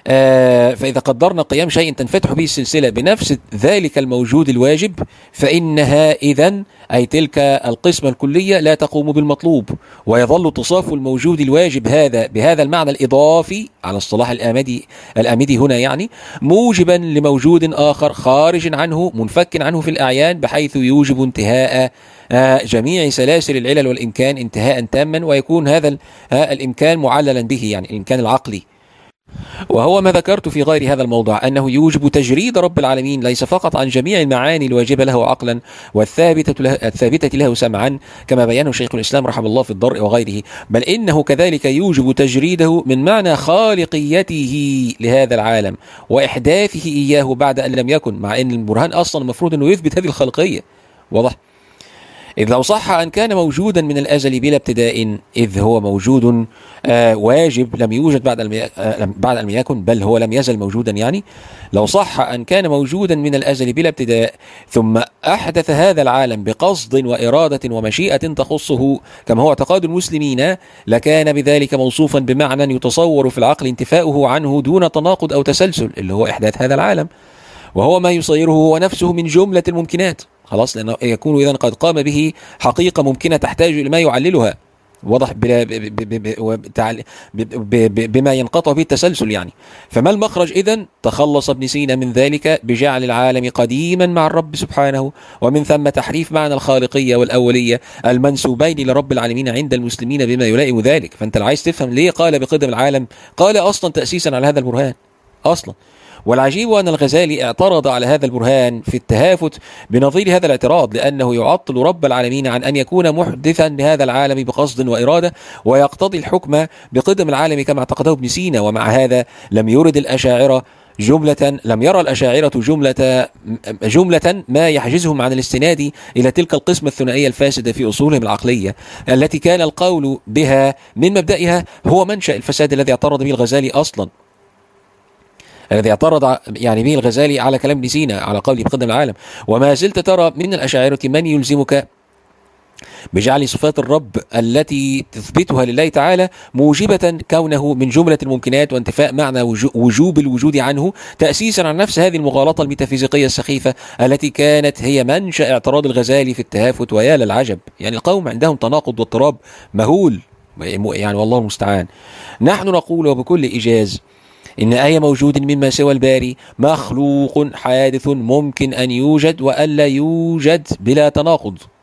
آه فإذا قدرنا قيام شيء تنفتح به السلسلة بنفس ذلك الموجود الواجب، فإنها إذن أي تلك القسمة الكلية لا تقوم بالمطلوب، ويظل تصاف الموجود الواجب هذا بهذا المعنى الإضافي على اصطلاح الآمدي الآمدي هنا يعني موجبا لموجود آخر خارج عنه منفك عنه في الأعيان، بحيث يوجب انتهاء آه جميع سلاسل العلل والإمكان انتهاء تاما، ويكون هذا الإمكان معللا به يعني الإمكان العقلي. وهو ما ذكرت في غير هذا الموضع أنه يوجب تجريد رب العالمين ليس فقط عن جميع المعاني الواجبة له عقلا والثابتة له, الثابتة له سمعا كما بيانه شيخ الإسلام رحمه الله في الضرء وغيره، بل إنه كذلك يوجب تجريده من معنى خالقيته لهذا العالم وإحداثه إياه بعد أن لم يكن، مع أن البرهان أصلا المفروض أنه يثبت هذه الخلقية. واضح؟ إذ لو صح أن كان موجودا من الأزل بلا ابتداء، إذ هو موجود آه واجب لم يوجد بعد المي... آه بعد أن يكن، بل هو لم يزل موجودا يعني. لو صح أن كان موجودا من الأزل بلا ابتداء ثم أحدث هذا العالم بقصد وإرادة ومشيئة تخصه كما هو اعتقاد المسلمين، لكان بذلك موصوفا بمعنى يتصور في العقل انتفاؤه عنه دون تناقض أو تسلسل، اللي هو إحداث هذا العالم، وهو ما يصيره هو نفسه من جملة الممكنات. خلاص، لأنه يكون إذن قد قام به حقيقة ممكنة تحتاج إلى ما يعللها. واضح؟ بما ينقطع به التسلسل يعني. فما المخرج إذن؟ تخلص ابن سينا من ذلك بجعل العالم قديما مع الرب سبحانه، ومن ثم تحريف معنى الخالقية والأولية المنسوبين لرب العالمين عند المسلمين بما يلائم ذلك. فأنت لو عايز تفهم ليه قال بقدم العالم، قال أصلا تأسيسا على هذا البرهان أصلا. والعجيب أن الغزالي اعترض على هذا البرهان في التهافت بنظير هذا الاعتراض، لأنه يعطل رب العالمين عن أن يكون محدثا لهذا العالم بقصد وإرادة، ويقتضي الحكم بقدم العالم كما اعتقده ابن سينا. ومع هذا لم يرد الأشاعرة جملة لم يرى الأشاعرة جملة جملة ما يحجزهم عن الاستناد إلى تلك القسمة الثنائية الفاسدة في أصولهم العقلية، التي كان القول بها من مبدئها هو منشأ الفساد الذي اعترض به الغزالي أصلا، الذي اعترض يعني به الغزالي على كلام ابن سينا على قوله بقدم العالم. وما زلت ترى من الأشاعرة من يلزمك بجعل صفات الرب التي تثبتها لله تعالى موجبة كونه من جملة الممكنات وانتفاء معنى وجوب الوجود عنه، تأسيسا على نفس هذه المغالطة الميتافيزيقية السخيفة التي كانت هي منشأ اعتراض الغزالي في التهافت. ويا للعجب، يعني القوم عندهم تناقض واضطراب مهول يعني، والله المستعان. نحن نقول وبكل إيجاز إن أي موجود مما سوى الباري مخلوق حادث ممكن أن يوجد وألا يوجد بلا تناقض،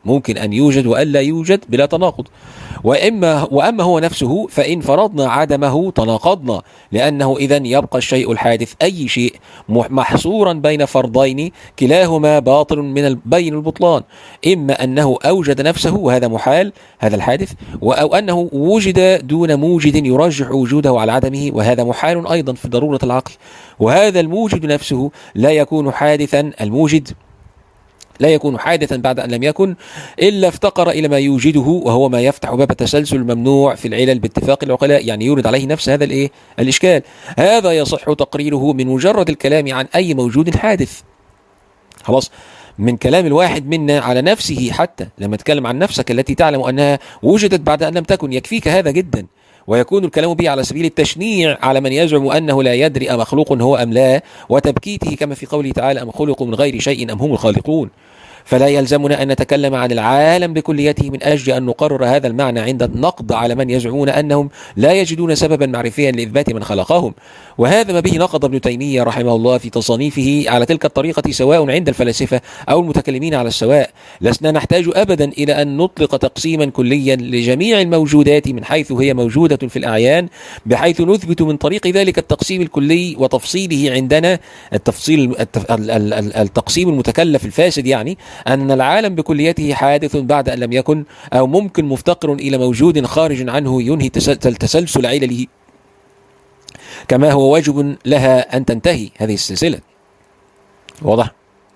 ممكن أن يوجد وألا يوجد بلا تناقض. وإما وأما هو نفسه فإن فرضنا عدمه تناقضنا، لأنه إذن يبقى الشيء الحادث أي شيء محصورا بين فرضين كلاهما باطل من بين البطلان، إما أنه أوجد نفسه وهذا محال هذا الحادث، أو أنه وجد دون موجد يرجح وجوده على عدمه وهذا محال أيضا في ضرورة العقل. وهذا الموجد نفسه لا يكون حادثا، الموجد لا يكون حادثا بعد أن لم يكن إلا افتقر إلى ما يوجده، وهو ما يفتح باب التسلسل الممنوع في العلل باتفاق العقلاء، يعني يورد عليه نفس هذا الإيه الإشكال. هذا يصح تقريره من مجرد الكلام عن أي موجود حادث. خلاص، من كلام الواحد منا على نفسه، حتى لما تكلم عن نفسك التي تعلم أنها وجدت بعد أن لم تكن، يكفيك هذا جدا. ويكون الكلام به على سبيل التشنيع على من يزعم أنه لا يدري أمخلوق هو أم لا، وتبكيته كما في قوله تعالى أم خلقوا من غير شيء أم هم الخالقون. فلا يلزمنا أن نتكلم عن العالم بكليته من أجل أن نقرر هذا المعنى عند النقد على من يزعمون أنهم لا يجدون سببا معرفيا لإثبات من خلقهم. وهذا ما به نقد ابن تيمية رحمه الله في تصانيفه على تلك الطريقة، سواء عند الفلاسفة أو المتكلمين على السواء. لسنا نحتاج أبدا إلى أن نطلق تقسيما كليا لجميع الموجودات من حيث هي موجودة في الأعيان، بحيث نثبت من طريق ذلك التقسيم الكلي وتفصيله عندنا التفصيل التقسيم المتكلف الفاسد، يعني أن العالم بكليته حادث بعد أن لم يكن، أو ممكن مفتقر إلى موجود خارج عنه ينهي تسلسل علله، كما هو واجب لها أن تنتهي هذه السلسلة. واضح؟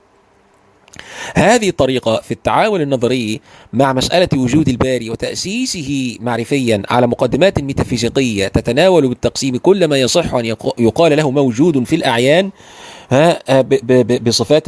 هذه الطريقة في التعامل النظري مع مسألة وجود الباري وتأسيسه معرفيا على مقدمات ميتافيزيقية تتناول بالتقسيم كل ما يصح أن يقال له موجود في الأعيان بصفات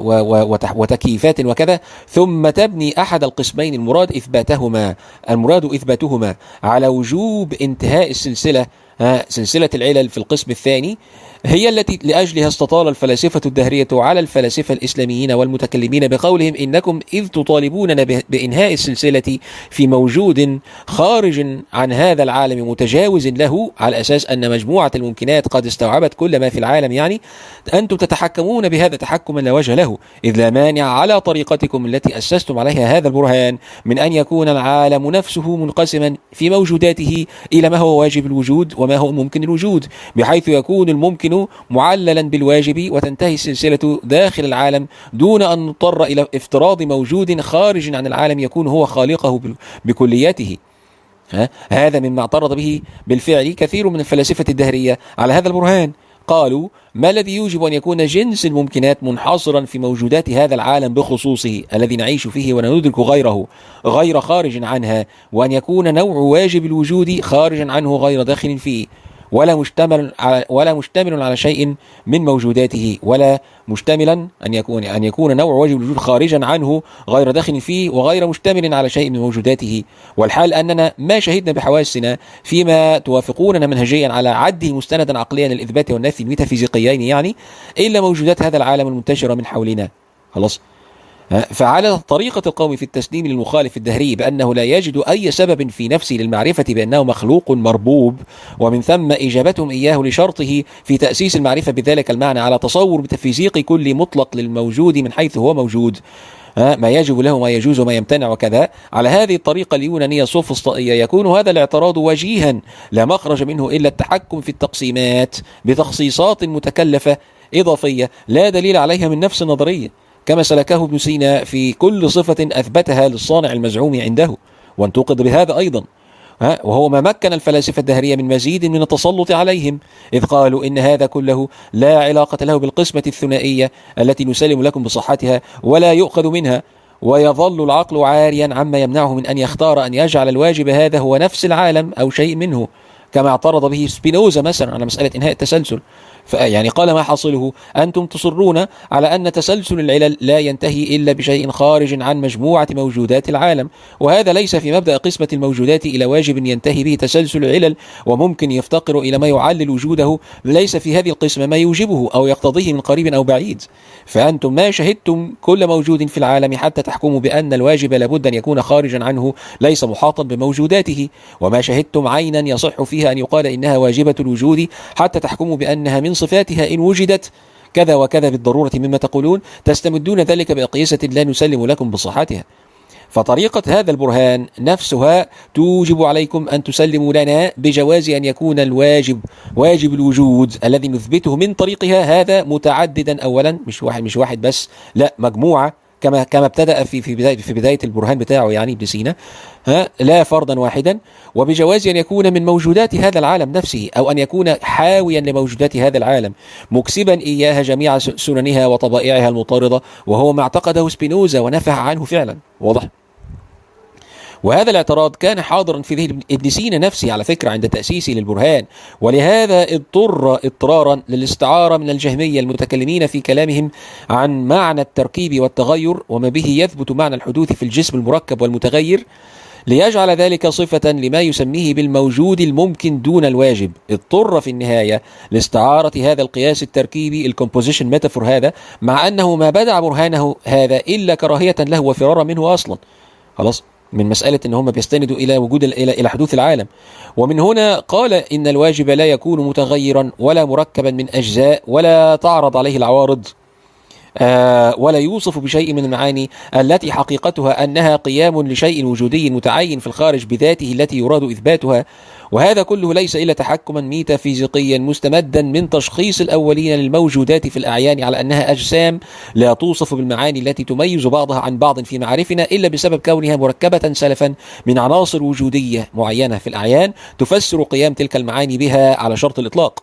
وتكييفات وكذا، ثم تبني أحد القسمين المراد إثباتهما المراد إثباتهما على وجوب انتهاء السلسلة سلسلة العلل في القسم الثاني، هي التي لأجلها استطال الفلاسفة الدهرية على الفلاسفة الإسلاميين والمتكلمين بقولهم إنكم إذ تطالبوننا بإنهاء السلسلة في موجود خارج عن هذا العالم متجاوز له، على أساس أن مجموعة الممكنات قد استوعبت كل ما في العالم، يعني أنتم تتحكمون بهذا تحكما لا وجه له، إذ لا مانع على طريقتكم التي أسستم عليها هذا البرهان من أن يكون العالم نفسه منقسما في موجوداته إلى ما هو واجب الوجود وما هو ممكن الوجود، بحيث يكون الممكن معللا بالواجب وتنتهي السلسلة داخل العالم دون أن نضطر إلى افتراض موجود خارج عن العالم يكون هو خالقه بكلياته. هذا مما اعترض به بالفعل كثير من الفلاسفة الدهرية على هذا البرهان. قالوا ما الذي يوجب أن يكون جنس الممكنات منحصرا في موجودات هذا العالم بخصوصه الذي نعيش فيه وندرك غيره غير خارج عنها، وأن يكون نوع واجب الوجود خارجا عنه غير داخل فيه، ولا مشتمل على ولا مشتمل على شيء من موجوداته، ولا مشتملا أن يكون أن يكون نوع واجب الوجود خارجا عنه غير داخل فيه، وغير مشتمل على شيء من موجوداته. والحال أننا ما شهدنا بحواسنا فيما توافقوننا منهجيا على عده مستندا عقليا للإثبات والنفي الميتافيزيقيين، يعني إلا موجودات هذا العالم المنتشرة من حولنا. خلاص، فعلى طريقة القوم في التسليم للمخالف الدهري بأنه لا يجد أي سبب في نفسه للمعرفة بأنه مخلوق مربوب، ومن ثم إجابتهم إياه لشرطه في تأسيس المعرفة بذلك المعنى على تصور ميتافيزيقي كل مطلق للموجود من حيث هو موجود، ما يجب له ما يجوز وما يمتنع وكذا. على هذه الطريقة اليونانية السوفسطائية يكون هذا الاعتراض وجيها لا مخرج منه إلا التحكم في التقسيمات بتخصيصات متكلفة إضافية لا دليل عليها من نفس النظرية، كما سلكه ابن سينا في كل صفة أثبتها للصانع المزعوم عنده، وانتقد بهذا أيضا، وهو ما مكن الفلاسفة الدهرية من مزيد من التسلط عليهم، إذ قالوا إن هذا كله لا علاقة له بالقسمة الثنائية التي نسلم لكم بصحتها ولا يؤخذ منها، ويظل العقل عاريا عما يمنعه من أن يختار أن يجعل الواجب هذا هو نفس العالم أو شيء منه، كما اعترض به سبينوزا مثلا على مسألة إنهاء التسلسل. يعني قال ما حاصله أنتم تصرون على أن تسلسل العلل لا ينتهي إلا بشيء خارج عن مجموعة موجودات العالم، وهذا ليس في مبدأ قسمة الموجودات إلى واجب ينتهي به تسلسل العلل وممكن يفتقر إلى ما يعلل وجوده، ليس في هذه القسمة ما يوجبه أو يقتضيه من قريب أو بعيد. فأنتم ما شهدتم كل موجود في العالم حتى تحكموا بأن الواجب لابد أن يكون خارجا عنه ليس محاطا بموجوداته، وما شهدتم عينا يصح فيها أن يقال إنها واجبة الوجود حتى تحكموا بأنها من صفاتها إن وجدت كذا وكذا بالضرورة مما تقولون، تستمدون ذلك بأقيسة لا نسلم لكم بصحتها. فطريقة هذا البرهان نفسها توجب عليكم أن تسلموا لنا بجواز أن يكون الواجب واجب الوجود الذي نثبته من طريقها هذا متعددا أولا، مش واحد مش واحد بس، لا مجموعة، كما كما ابتدأ في في بداية في بداية البرهان بتاعه يعني ابن سينا، ها لا فردا واحدا، وبجواز أن يكون من موجودات هذا العالم نفسه، أو أن يكون حاويا لموجودات هذا العالم مكسبا إياها جميع سننها وطبائعها المطاردة، وهو ما اعتقده سبينوزا ونفع عنه فعلا. واضح؟ وهذا الاعتراض كان حاضرا في ذهن ابن سينا نفسه على فكرة عند تأسيسه للبرهان، ولهذا اضطر اضطرارا للاستعارة من الجهمية المتكلمين في كلامهم عن معنى التركيب والتغير وما به يثبت معنى الحدوث في الجسم المركب والمتغير، ليجعل ذلك صفة لما يسميه بالموجود الممكن دون الواجب. اضطر في النهاية لاستعارة هذا القياس التركيبي الكومبوزيشن ميتافور هذا، مع أنه ما بدع برهانه هذا إلا كراهية له وفرارا منه أصلا، خلاص، من مسألة ان هم بيستندوا الى وجود الى الى حدوث العالم. ومن هنا قال ان الواجب لا يكون متغيرا ولا مركبا من اجزاء ولا تعرض عليه العوارض، آه ولا يوصف بشيء من المعاني التي حقيقتها انها قيام لشيء وجودي متعين في الخارج بذاته التي يراد اثباتها. وهذا كله ليس إلا تحكما ميتافيزيقيا مستمدا من تشخيص الأولين للموجودات في الأعيان على أنها أجسام لا توصف بالمعاني التي تميز بعضها عن بعض في معارفنا إلا بسبب كونها مركبة سلفا من عناصر وجودية معينة في الأعيان تفسر قيام تلك المعاني بها على شرط الإطلاق.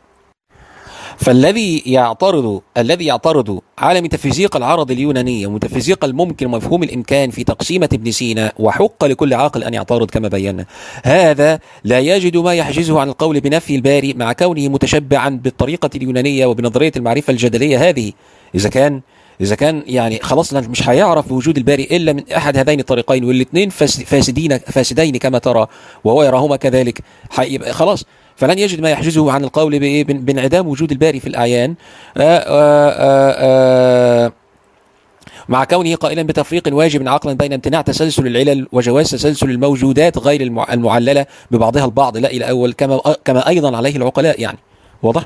فالذي يعترض الذي يعترض على ميتافيزيق العرض اليونانية وميتافيزيق الممكن ومفهوم الإمكان في تقسيمة ابن سينا، وحق لكل عاقل أن يعترض كما بينا، هذا لا يجد ما يحجزه عن القول بنفي الباري مع كونه متشبعا بالطريقة اليونانية وبنظرية المعرفة الجدلية هذه. إذا كان إذا كان يعني خلاص مش هيعرف وجود الباري إلا من أحد هذين الطريقين، والاثنين فاسدين فاسدين كما ترى وهو يراهما كذلك، خلاص فلن يجد ما يحجزه عن القول بانعدام وجود الباري في الأعيان، آآ آآ آآ مع كونه قائلا بتفريق واجب عقلا بين امتناع تسلسل العلل وجواز تسلسل الموجودات غير المعللة ببعضها البعض لا إلى أول، كما كما أيضا عليه العقلاء يعني. واضح؟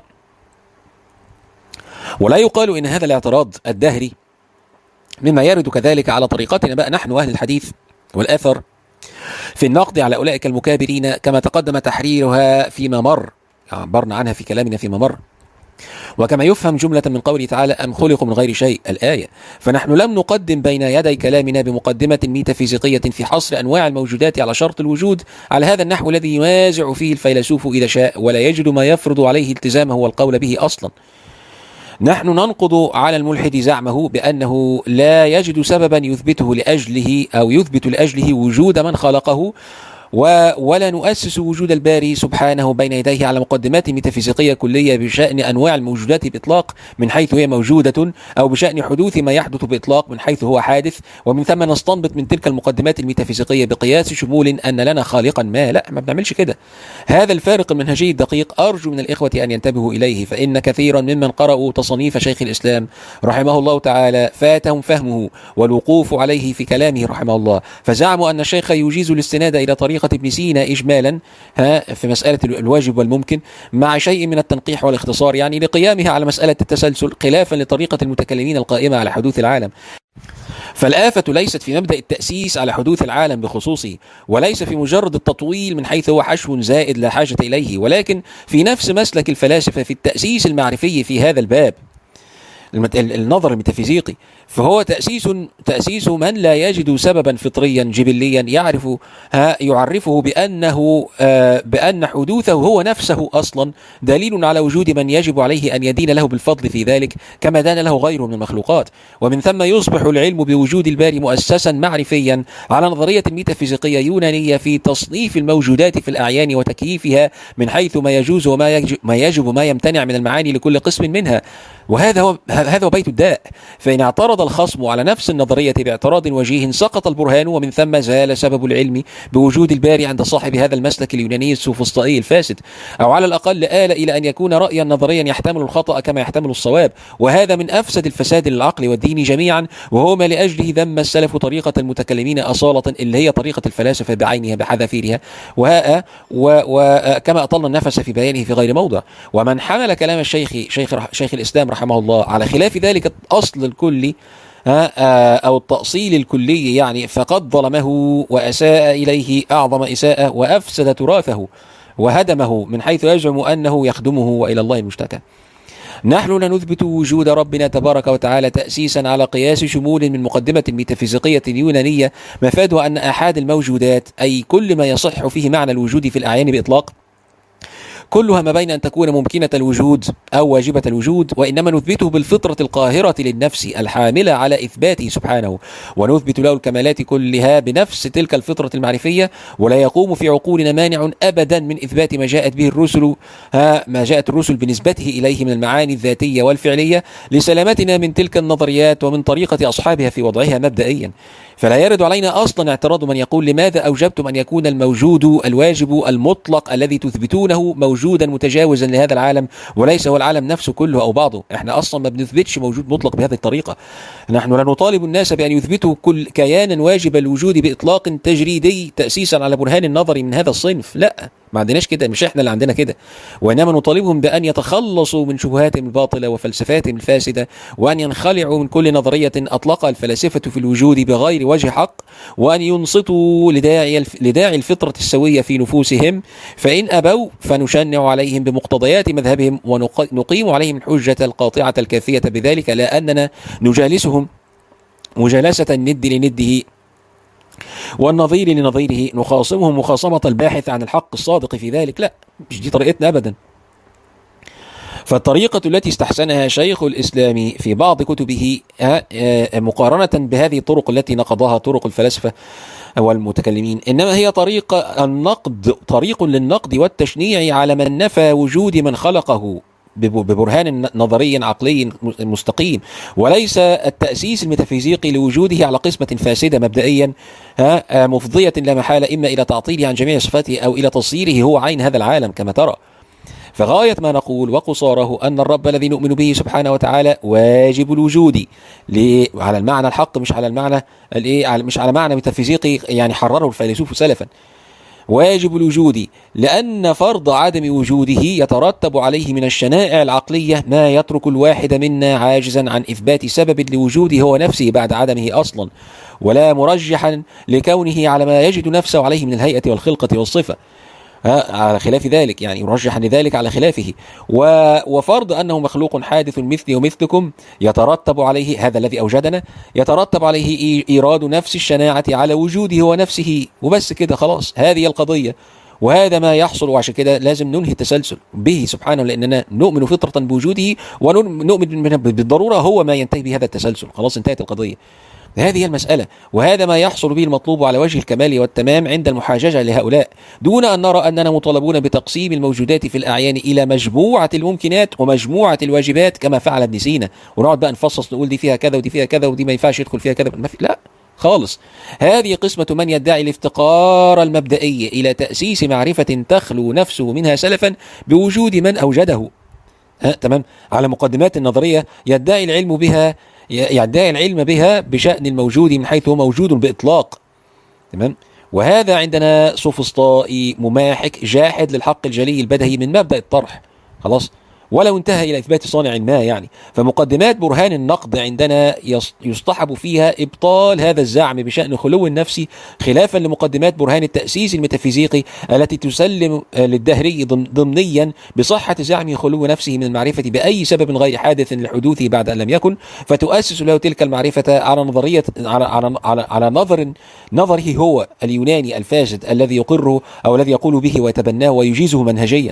ولا يقال إن هذا الاعتراض الدهري مما يرد كذلك على طريقتنا بقى نحن أهل الحديث والأثر في النقد على أولئك المكابرين، كما تقدم تحريرها فيما مر، عبرنا عنها في كلامنا فيما مر، وكما يفهم جملة من قوله تعالى أم خلقوا من غير شيء الآية. فنحن لم نقدم بين يدي كلامنا بمقدمة ميتافيزيقية في حصر أنواع الموجودات على شرط الوجود على هذا النحو الذي ينازع فيه الفيلسوف إذا شاء ولا يجد ما يفرض عليه التزامه والقول به أصلا. نحن ننقض على الملحد زعمه بأنه لا يجد سببا يثبته لأجله أو يثبت لأجله وجود من خلقه، ولا نؤسس وجود الباري سبحانه بين يديه على مقدمات ميتافيزيقية كلية بشأن أنواع الموجودات بإطلاق من حيث هي موجودة، أو بشأن حدوث ما يحدث بإطلاق من حيث هو حادث، ومن ثم نستنبط من تلك المقدمات الميتافيزيقية بقياس شمول أن لنا خالقا ما. لا، ما بنعملش كده. هذا الفارق المنهجي الدقيق أرجو من الإخوة أن ينتبهوا إليه، فإن كثيرا ممن قرأوا تصنيف شيخ الإسلام رحمه الله تعالى فاتهم فهمه والوقوف عليه في كلامه رحمه الله، فزعموا أن الشيخ يجيز الاستناد إلى طريقة ابن سينا إجمالا ها في مسألة الواجب والممكن مع شيء من التنقيح والاختصار، يعني لقيامها على مسألة التسلسل خلافا لطريقة المتكلمين القائمة على حدوث العالم. فالآفة ليست في مبدأ التأسيس على حدوث العالم بخصوصه، وليس في مجرد التطويل من حيث هو حشو زائد لا حاجة إليه، ولكن في نفس مسلك الفلاسفة في التأسيس المعرفي في هذا الباب، النظر الميتافيزيقي. فهو تأسيس تأسيس من لا يجد سببا فطريا جبليا يعرف يعرفه بأنه بأن حدوثه هو نفسه أصلا دليل على وجود من يجب عليه أن يدين له بالفضل في ذلك كما دان له غيره من المخلوقات. ومن ثم يصبح العلم بوجود الباري مؤسسا معرفيا على نظرية ميتافيزيقية يونانية في تصنيف الموجودات في الأعيان وتكييفها من حيث ما يجوز وما يجب ما يجب وما يمتنع من المعاني لكل قسم منها. وهذا هو هذا هو بيت الداء. فإن اعترض الخصم على نفس النظرية باعتراض وجيه سقط البرهان، ومن ثم زال سبب العلم بوجود الباري عند صاحب هذا المسلك اليوناني السوفسطائي الفاسد، أو على الأقل آل إلى أن يكون رأيا نظريا يحتمل الخطأ كما يحتمل الصواب، وهذا من أفسد الفساد للعقل والدين جميعا، وهو ما لأجله ذم السلف طريقة المتكلمين أصالة اللي هي طريقة الفلاسفة بعينها بحذافيرها، وكما أطلنا النفس في بيانه في غير موضع. ومن حمل كلام الشيخ شيخ شيخ الإسلام رحمه الله على خلاف ذلك الأصل الكلي أو التأصيل الكلي يعني، فقد ظلمه وأساء إليه أعظم إساءة وأفسد تراثه وهدمه من حيث يزعم أنه يخدمه وإلى الله المشتكى. نحن لا نثبت وجود ربنا تبارك وتعالى تأسيسا على قياس شمول من مقدمة ميتافيزيقية يونانية مفادها أن أحد الموجودات، أي كل ما يصح فيه معنى الوجود في الأعيان بإطلاق، كلها ما بين أن تكون ممكنة الوجود أو واجبة الوجود، وإنما نثبته بالفطرة القاهرة للنفس الحاملة على إثباته سبحانه، ونثبت له الكمالات كلها بنفس تلك الفطرة المعرفية، ولا يقوم في عقولنا مانع أبدا من إثبات ما جاءت به الرسل، ها ما جاءت الرسل بنسبته إليه من المعاني الذاتية والفعلية، لسلامتنا من تلك النظريات ومن طريقة أصحابها في وضعها مبدئيا. فلا يرد علينا أصلا اعتراض من يقول لماذا أوجبتم أن يكون الموجود الواجب المطلق الذي تثبتونه موجودا متجاوزا لهذا العالم وليس هو العالم نفسه كله أو بعضه. احنا أصلا ما بنثبتش موجود مطلق بهذه الطريقة. نحن لا نطالب الناس بأن يثبتوا كل كيانا واجب الوجود بإطلاق تجريدي تأسيسا على برهان النظر من هذا الصنف، لا، ما عندناش كده، مش احنا اللي عندنا كده، وانما نطالبهم بان يتخلصوا من شبهاتهم الباطله وفلسفاتهم الفاسده، وان ينخلعوا من كل نظريه اطلقها الفلاسفه في الوجود بغير وجه حق، وان ينصتوا لداعي لداعي الفطره السويه في نفوسهم، فان ابوا فنشنع عليهم بمقتضيات مذهبهم ونقيم عليهم الحجه القاطعه الكافيه بذلك، لا اننا نجالسهم مجالسه الند لنده والنظير لنظيره، نخاصمهم مخاصمة الباحث عن الحق الصادق في ذلك، لا، مش دي طريقتنا أبدا. فالطريقة التي استحسنها شيخ الإسلام في بعض كتبه مقارنة بهذه الطرق التي نقضها طرق الفلاسفة والمتكلمين، إنما هي طريق النقد، طريق للنقد والتشنيع على من نفى وجود من خلقه ببرهان نظري عقلي مستقيم، وليس التأسيس الميتافيزيقي لوجوده على قسمة فاسدة مبدئيا مفضية لا محالة إما إلى تعطيله عن جميع صفاته أو إلى تصيره هو عين هذا العالم كما ترى. فغاية ما نقول وقصاره أن الرب الذي نؤمن به سبحانه وتعالى واجب الوجود على المعنى الحق، مش على المعنى مش على معنى ميتافيزيقي يعني حرره الفيلسوف سلفا، واجب الوجود لأن فرض عدم وجوده يترتب عليه من الشنائع العقلية ما يترك الواحد منا عاجزا عن إثبات سبب لوجوده هو نفسه بعد عدمه أصلا، ولا مرجحا لكونه على ما يجد نفسه عليه من الهيئة والخلقة والصفة، على خلاف ذلك، يعني يرجح لذلك على خلافه. وفرض أنه مخلوق حادث مثلي ومثلكم يترتب عليه، هذا الذي أوجدنا، يترتب عليه إيراد نفس الشناعة على وجوده ونفسه، وبس كده خلاص، هذه القضية، وهذا ما يحصل. وعشان كده لازم ننهي التسلسل به سبحانه، لأننا نؤمن فطرة بوجوده ونؤمن بالضرورة هو ما ينتهي بهذا التسلسل، خلاص انتهت القضية. هذه المسألة، وهذا ما يحصل به المطلوب على وجه الكمال والتمام عند المحاججة لهؤلاء، دون أن نرى أننا مطالبون بتقسيم الموجودات في الأعيان إلى مجموعة الممكنات ومجموعة الواجبات كما فعل ابن سينا، ونقعد بقى نفصص نقول دي فيها كذا ودي فيها كذا ودي ما ينفعش يدخل فيها كذا، ما في، لا خالص. هذه قسمة من يدعي الافتقار المبدئي إلى تأسيس معرفة تخلو نفسه منها سلفا بوجود من أوجده، ها تمام، على مقدمات النظرية يدعي العلم بها يدعي العلم بها بشأن الموجود من حيث هو موجود بإطلاق، تمام. وهذا عندنا سوفسطائي مماحك جاحد للحق الجلي البدهي من مبدأ الطرح، خلاص، ولو انتهى إلى إثبات صانع ما يعني. فمقدمات برهان النقد عندنا يصطحب فيها إبطال هذا الزعم بشأن خلو النفس، خلافا لمقدمات برهان التأسيس الميتافيزيقي التي تسلم للدهري ضمنيا بصحة زعم خلو نفسه من المعرفة بأي سبب غير حادث لحدوثه بعد أن لم يكن، فتؤسس له تلك المعرفة على نظرية على على على, على نظر نظره هو اليوناني الفاسد الذي يقره أو الذي يقول به ويتبناه ويجيزه منهجيا.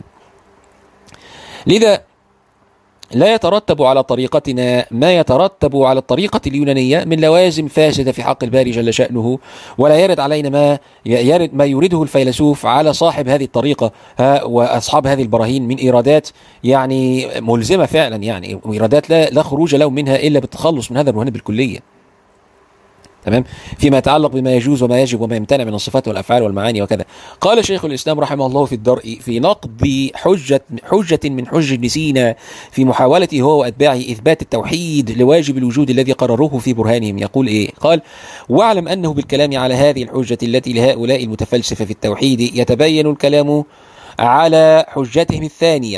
لذا لا يترتب على طريقتنا ما يترتب على الطريقة اليونانية من لوازم فاسدة في حق الباري جل شأنه، ولا يرد علينا ما يرد ما يريده الفيلسوف على صاحب هذه الطريقة وأصحاب هذه البراهين من إيرادات يعني ملزمة فعلا، يعني إيرادات لا, لا خروج له منها إلا بالتخلص من هذا الرهان بالكلية، تمام، فيما يتعلق بما يجوز وما يجب وما يمتنع من الصفات والأفعال والمعاني وكذا. قال شيخ الإسلام رحمه الله في الدرء في نقض حجة حجة من حج ابن سينا في محاولته هو وأتباعه إثبات التوحيد لواجب الوجود الذي قرروه في برهانهم، يقول إيه؟ قال: واعلم أنه بالكلام على هذه الحجة التي لهؤلاء المتفلسفة في التوحيد يتبين الكلام على حجتهم الثانية،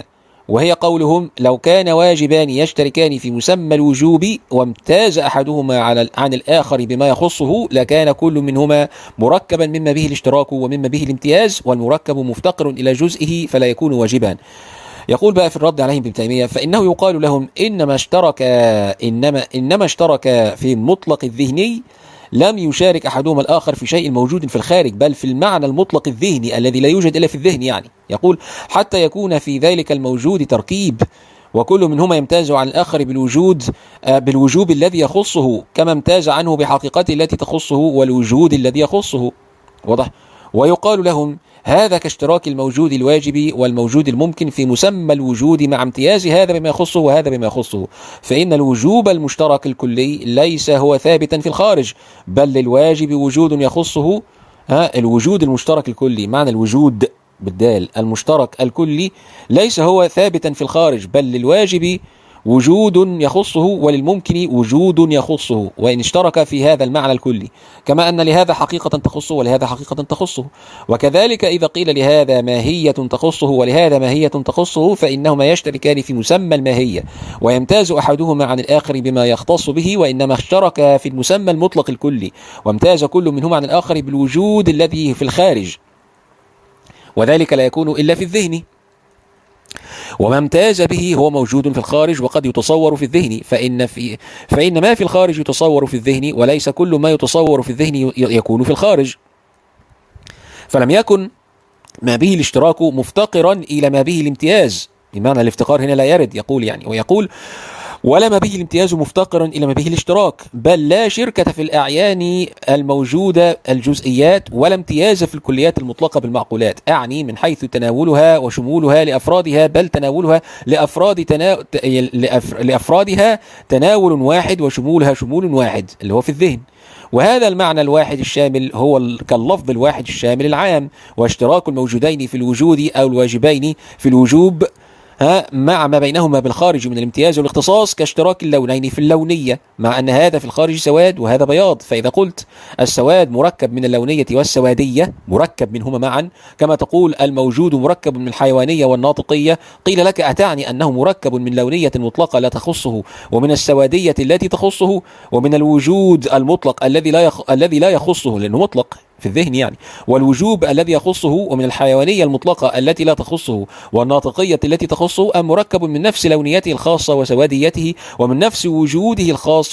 وهي قولهم لو كان واجبان يشتركان في مسمى الوجوب وامتاز أحدهما على عن الآخر بما يخصه لكان كل منهما مركبا مما به الاشتراك ومما به الامتياز، والمركب مفتقر إلى جزئه فلا يكون واجبا. يقول بقى في الرد عليهم ابن تيمية: فإنه يقال لهم إنما اشترك إنما إنما اشترك في المطلق الذهني، لم يشارك أحدهما الآخر في شيء موجود في الخارج، بل في المعنى المطلق الذهني الذي لا يوجد إلا في الذهن. يعني يقول حتى يكون في ذلك الموجود تركيب، وكل منهما يمتاز عن الآخر بالوجود بالوجوب الذي يخصه، كما امتاز عنه بحقيقته التي تخصه والوجود الذي يخصه. واضح؟ ويقال لهم هذا كاشتراك الموجود الواجب والموجود الممكن في مسمى الوجود مع امتياز هذا بما يخصه وهذا بما يخصه، فإن الوجوب المشترك الكلي ليس هو ثابتا في الخارج، بل للواجب وجود يخصه. ها الوجود المشترك الكلي، معنى الوجود بالدال المشترك الكلي ليس هو ثابتا في الخارج، بل للواجب وجود يخصه وللممكن وجود يخصه، وإن اشترك في هذا المعنى الكلي، كما أن لهذا حقيقة تخصه ولهذا حقيقة تخصه. وكذلك إذا قيل لهذا ماهية تخصه ولهذا ماهية تخصه، فإنهما يشتركان في مسمى الماهية، ويمتاز أحدهما عن الآخر بما يختص به، وإنما اشترك في المسمى المطلق الكلي، وامتاز كل منهما عن الآخر بالوجود الذي في الخارج، وذلك لا يكون إلا في الذهن. وما امتاز به هو موجود في الخارج وقد يتصور في الذهن، فإن, في فإن ما في الخارج يتصور في الذهن، وليس كل ما يتصور في الذهن يكون في الخارج. فلم يكن ما به الاشتراك مفتقرا إلى ما به الامتياز، بمعنى الافتقار هنا لا يرد. يقول يعني ويقول ولا ما به الامتياز مفتقرا إلى ما به الاشتراك، بل لا شركة في الأعيان الموجودة الجزئيات، ولا امتياز في الكليات المطلقة بالمعقولات، أعني من حيث تناولها وشمولها لأفرادها، بل تناولها لأفراد تنا... لأفر... لأفرادها تناول واحد وشمولها شمول واحد اللي هو في الذهن. وهذا المعنى الواحد الشامل هو كاللفظ الواحد الشامل العام، واشتراك الموجودين في الوجود أو الواجبين في الوجوب ها مع ما بينهما بالخارج من الامتياز والاختصاص كاشتراك اللونين في اللونية، مع أن هذا في الخارج سواد وهذا بياض. فإذا قلت السواد مركب من اللونية والسوادية، مركب منهما معا، كما تقول الموجود مركب من الحيوانية والناطقية، قيل لك أتعني أنه مركب من لونية مطلقة لا تخصه، ومن السوادية التي تخصه، ومن الوجود المطلق الذي لا يخ... الذي لا يخصه لأنه مطلق في الذهن يعني، والوجوب الذي يخصه، ومن الحيوانية المطلقة التي لا تخصه، والناطقية التي تخصه، أم مركب من نفس لونيته الخاصة وسواديته، ومن نفس وجوده الخاص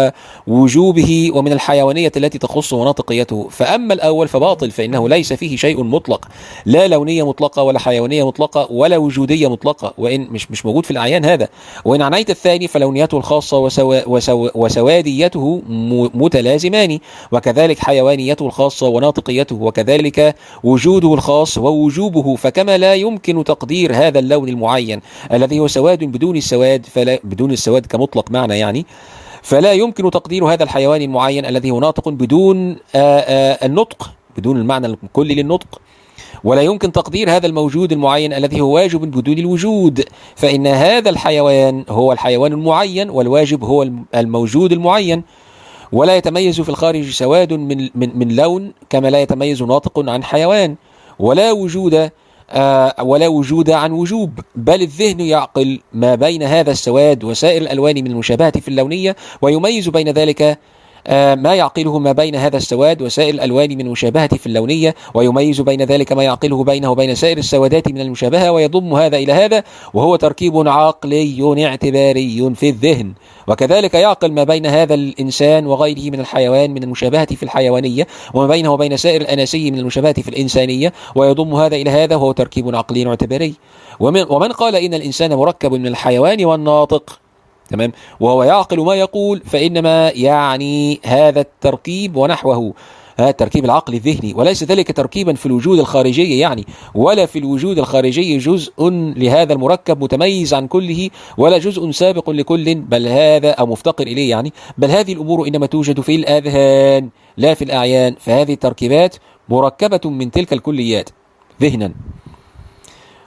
ووجوبه، ومن الحيوانية التي تخصه وناطقيته. فأما الأول فباطل، فإنه ليس فيه شيء مطلق، لا لونية مطلقة ولا حيوانية مطلقة ولا وجودية مطلقة، وإن مش مش موجود في الأعيان هذا. وإن عنيت الثاني فلونيته الخاصة وسوا وسو وسواديته متلازمان، وكذلك حيوانيته الخاصة وناطقيته، وكذلك وجوده الخاص ووجوبه. فكما لا يمكن تقدير هذا اللون المعين الذي هو سواد بدون السواد، فلا بدون السواد كمطلق معنى يعني، فلا يمكن تقدير هذا الحيوان المعين الذي هو ناطق بدون آآ آآ النطق، بدون المعنى الكلي للنطق. ولا يمكن تقدير هذا الموجود المعين الذي هو واجب بدون الوجود، فإن هذا الحيوان هو الحيوان المعين، والواجب هو الموجود المعين. ولا يتميز في الخارج سواد من من من لون، كما لا يتميز ناطق عن حيوان، ولا وجود آه ولا وجود عن وجوب، بل الذهن يعقل ما بين هذا السواد وسائر الألوان من المشابهة في اللونية، ويميز بين ذلك آه ما يعقله ما بين هذا السواد وسائر الألوان من المشابهة في اللونية، ويميز بين ذلك ما يعقله بينه وبين سائر السوادات من المشابهة، ويضم هذا إلى هذا، وهو تركيب عقلي اعتباري في الذهن. وكذلك يعقل ما بين هذا الإنسان وغيره من الحيوان من المشابهة في الحيوانية، وما بينه وبين سائر الأناسي من المشابهة في الإنسانية، ويضم هذا إلى هذا، وهو تركيب عقلي اعتباري. ومن, ومن قال إن الإنسان مركب من الحيوان والناطق، تمام، وهو يعقل ما يقول، فإنما يعني هذا التركيب ونحوه، هذا التركيب العقلي الذهني، وليس ذلك تركيبا في الوجود الخارجي يعني، ولا في الوجود الخارجي جزء لهذا المركب متميز عن كله، ولا جزء سابق لكل، بل هذا أو مفتقر إليه يعني، بل هذه الأمور إنما توجد في الأذهان لا في الأعيان. فهذه التركيبات مركبة من تلك الكليات ذهنا.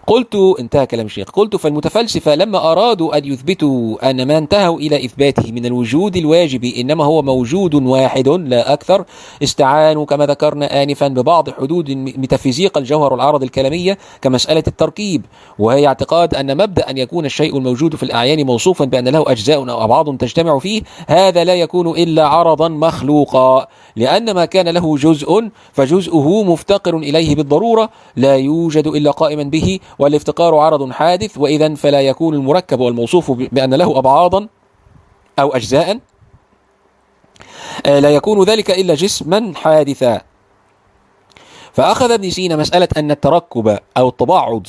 قلت، انتهى كلام الشيخ، قلت فالمتفلسفة لما أرادوا أن يثبتوا أن ما انتهوا إلى إثباته من الوجود الواجب إنما هو موجود واحد لا أكثر، استعانوا كما ذكرنا آنفا ببعض حدود ميتافيزيق الجوهر والعرض الكلامية كمسألة التركيب، وهي اعتقاد أن مبدأ أن يكون الشيء الموجود في الأعيان موصوفا بأن له أجزاء أو أبعاد تجتمع فيه، هذا لا يكون إلا عرضا مخلوقا، لأن ما كان له جزء فجزءه مفتقر إليه بالضرورة لا يوجد إلا قائما به، والافتقار عرض حادث، وإذا فلا يكون المركب والموصوف بأن له أبعاضا أو أجزاء لا يكون ذلك إلا جسما حادثا. فأخذ ابن سينا مسألة أن التركب أو التباعد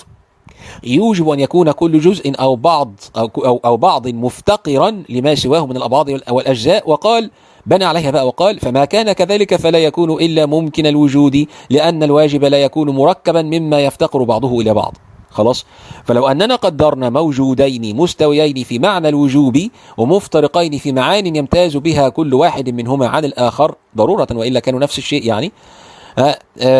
يوجب أن يكون كل جزء أو بعض أو, أو, أو بعض مفتقرا لما سواه من الأبعاض والأجزاء، وقال بنى عليها بقى وقال فما كان كذلك فلا يكون إلا ممكن الوجود، لأن الواجب لا يكون مركبا مما يفتقر بعضه إلى بعض. خلاص، فلو أننا قدرنا موجودين مستويين في معنى الوجوب ومفترقين في معان يمتاز بها كل واحد منهما عن الآخر ضرورة وإلا كانوا نفس الشيء يعني، آآ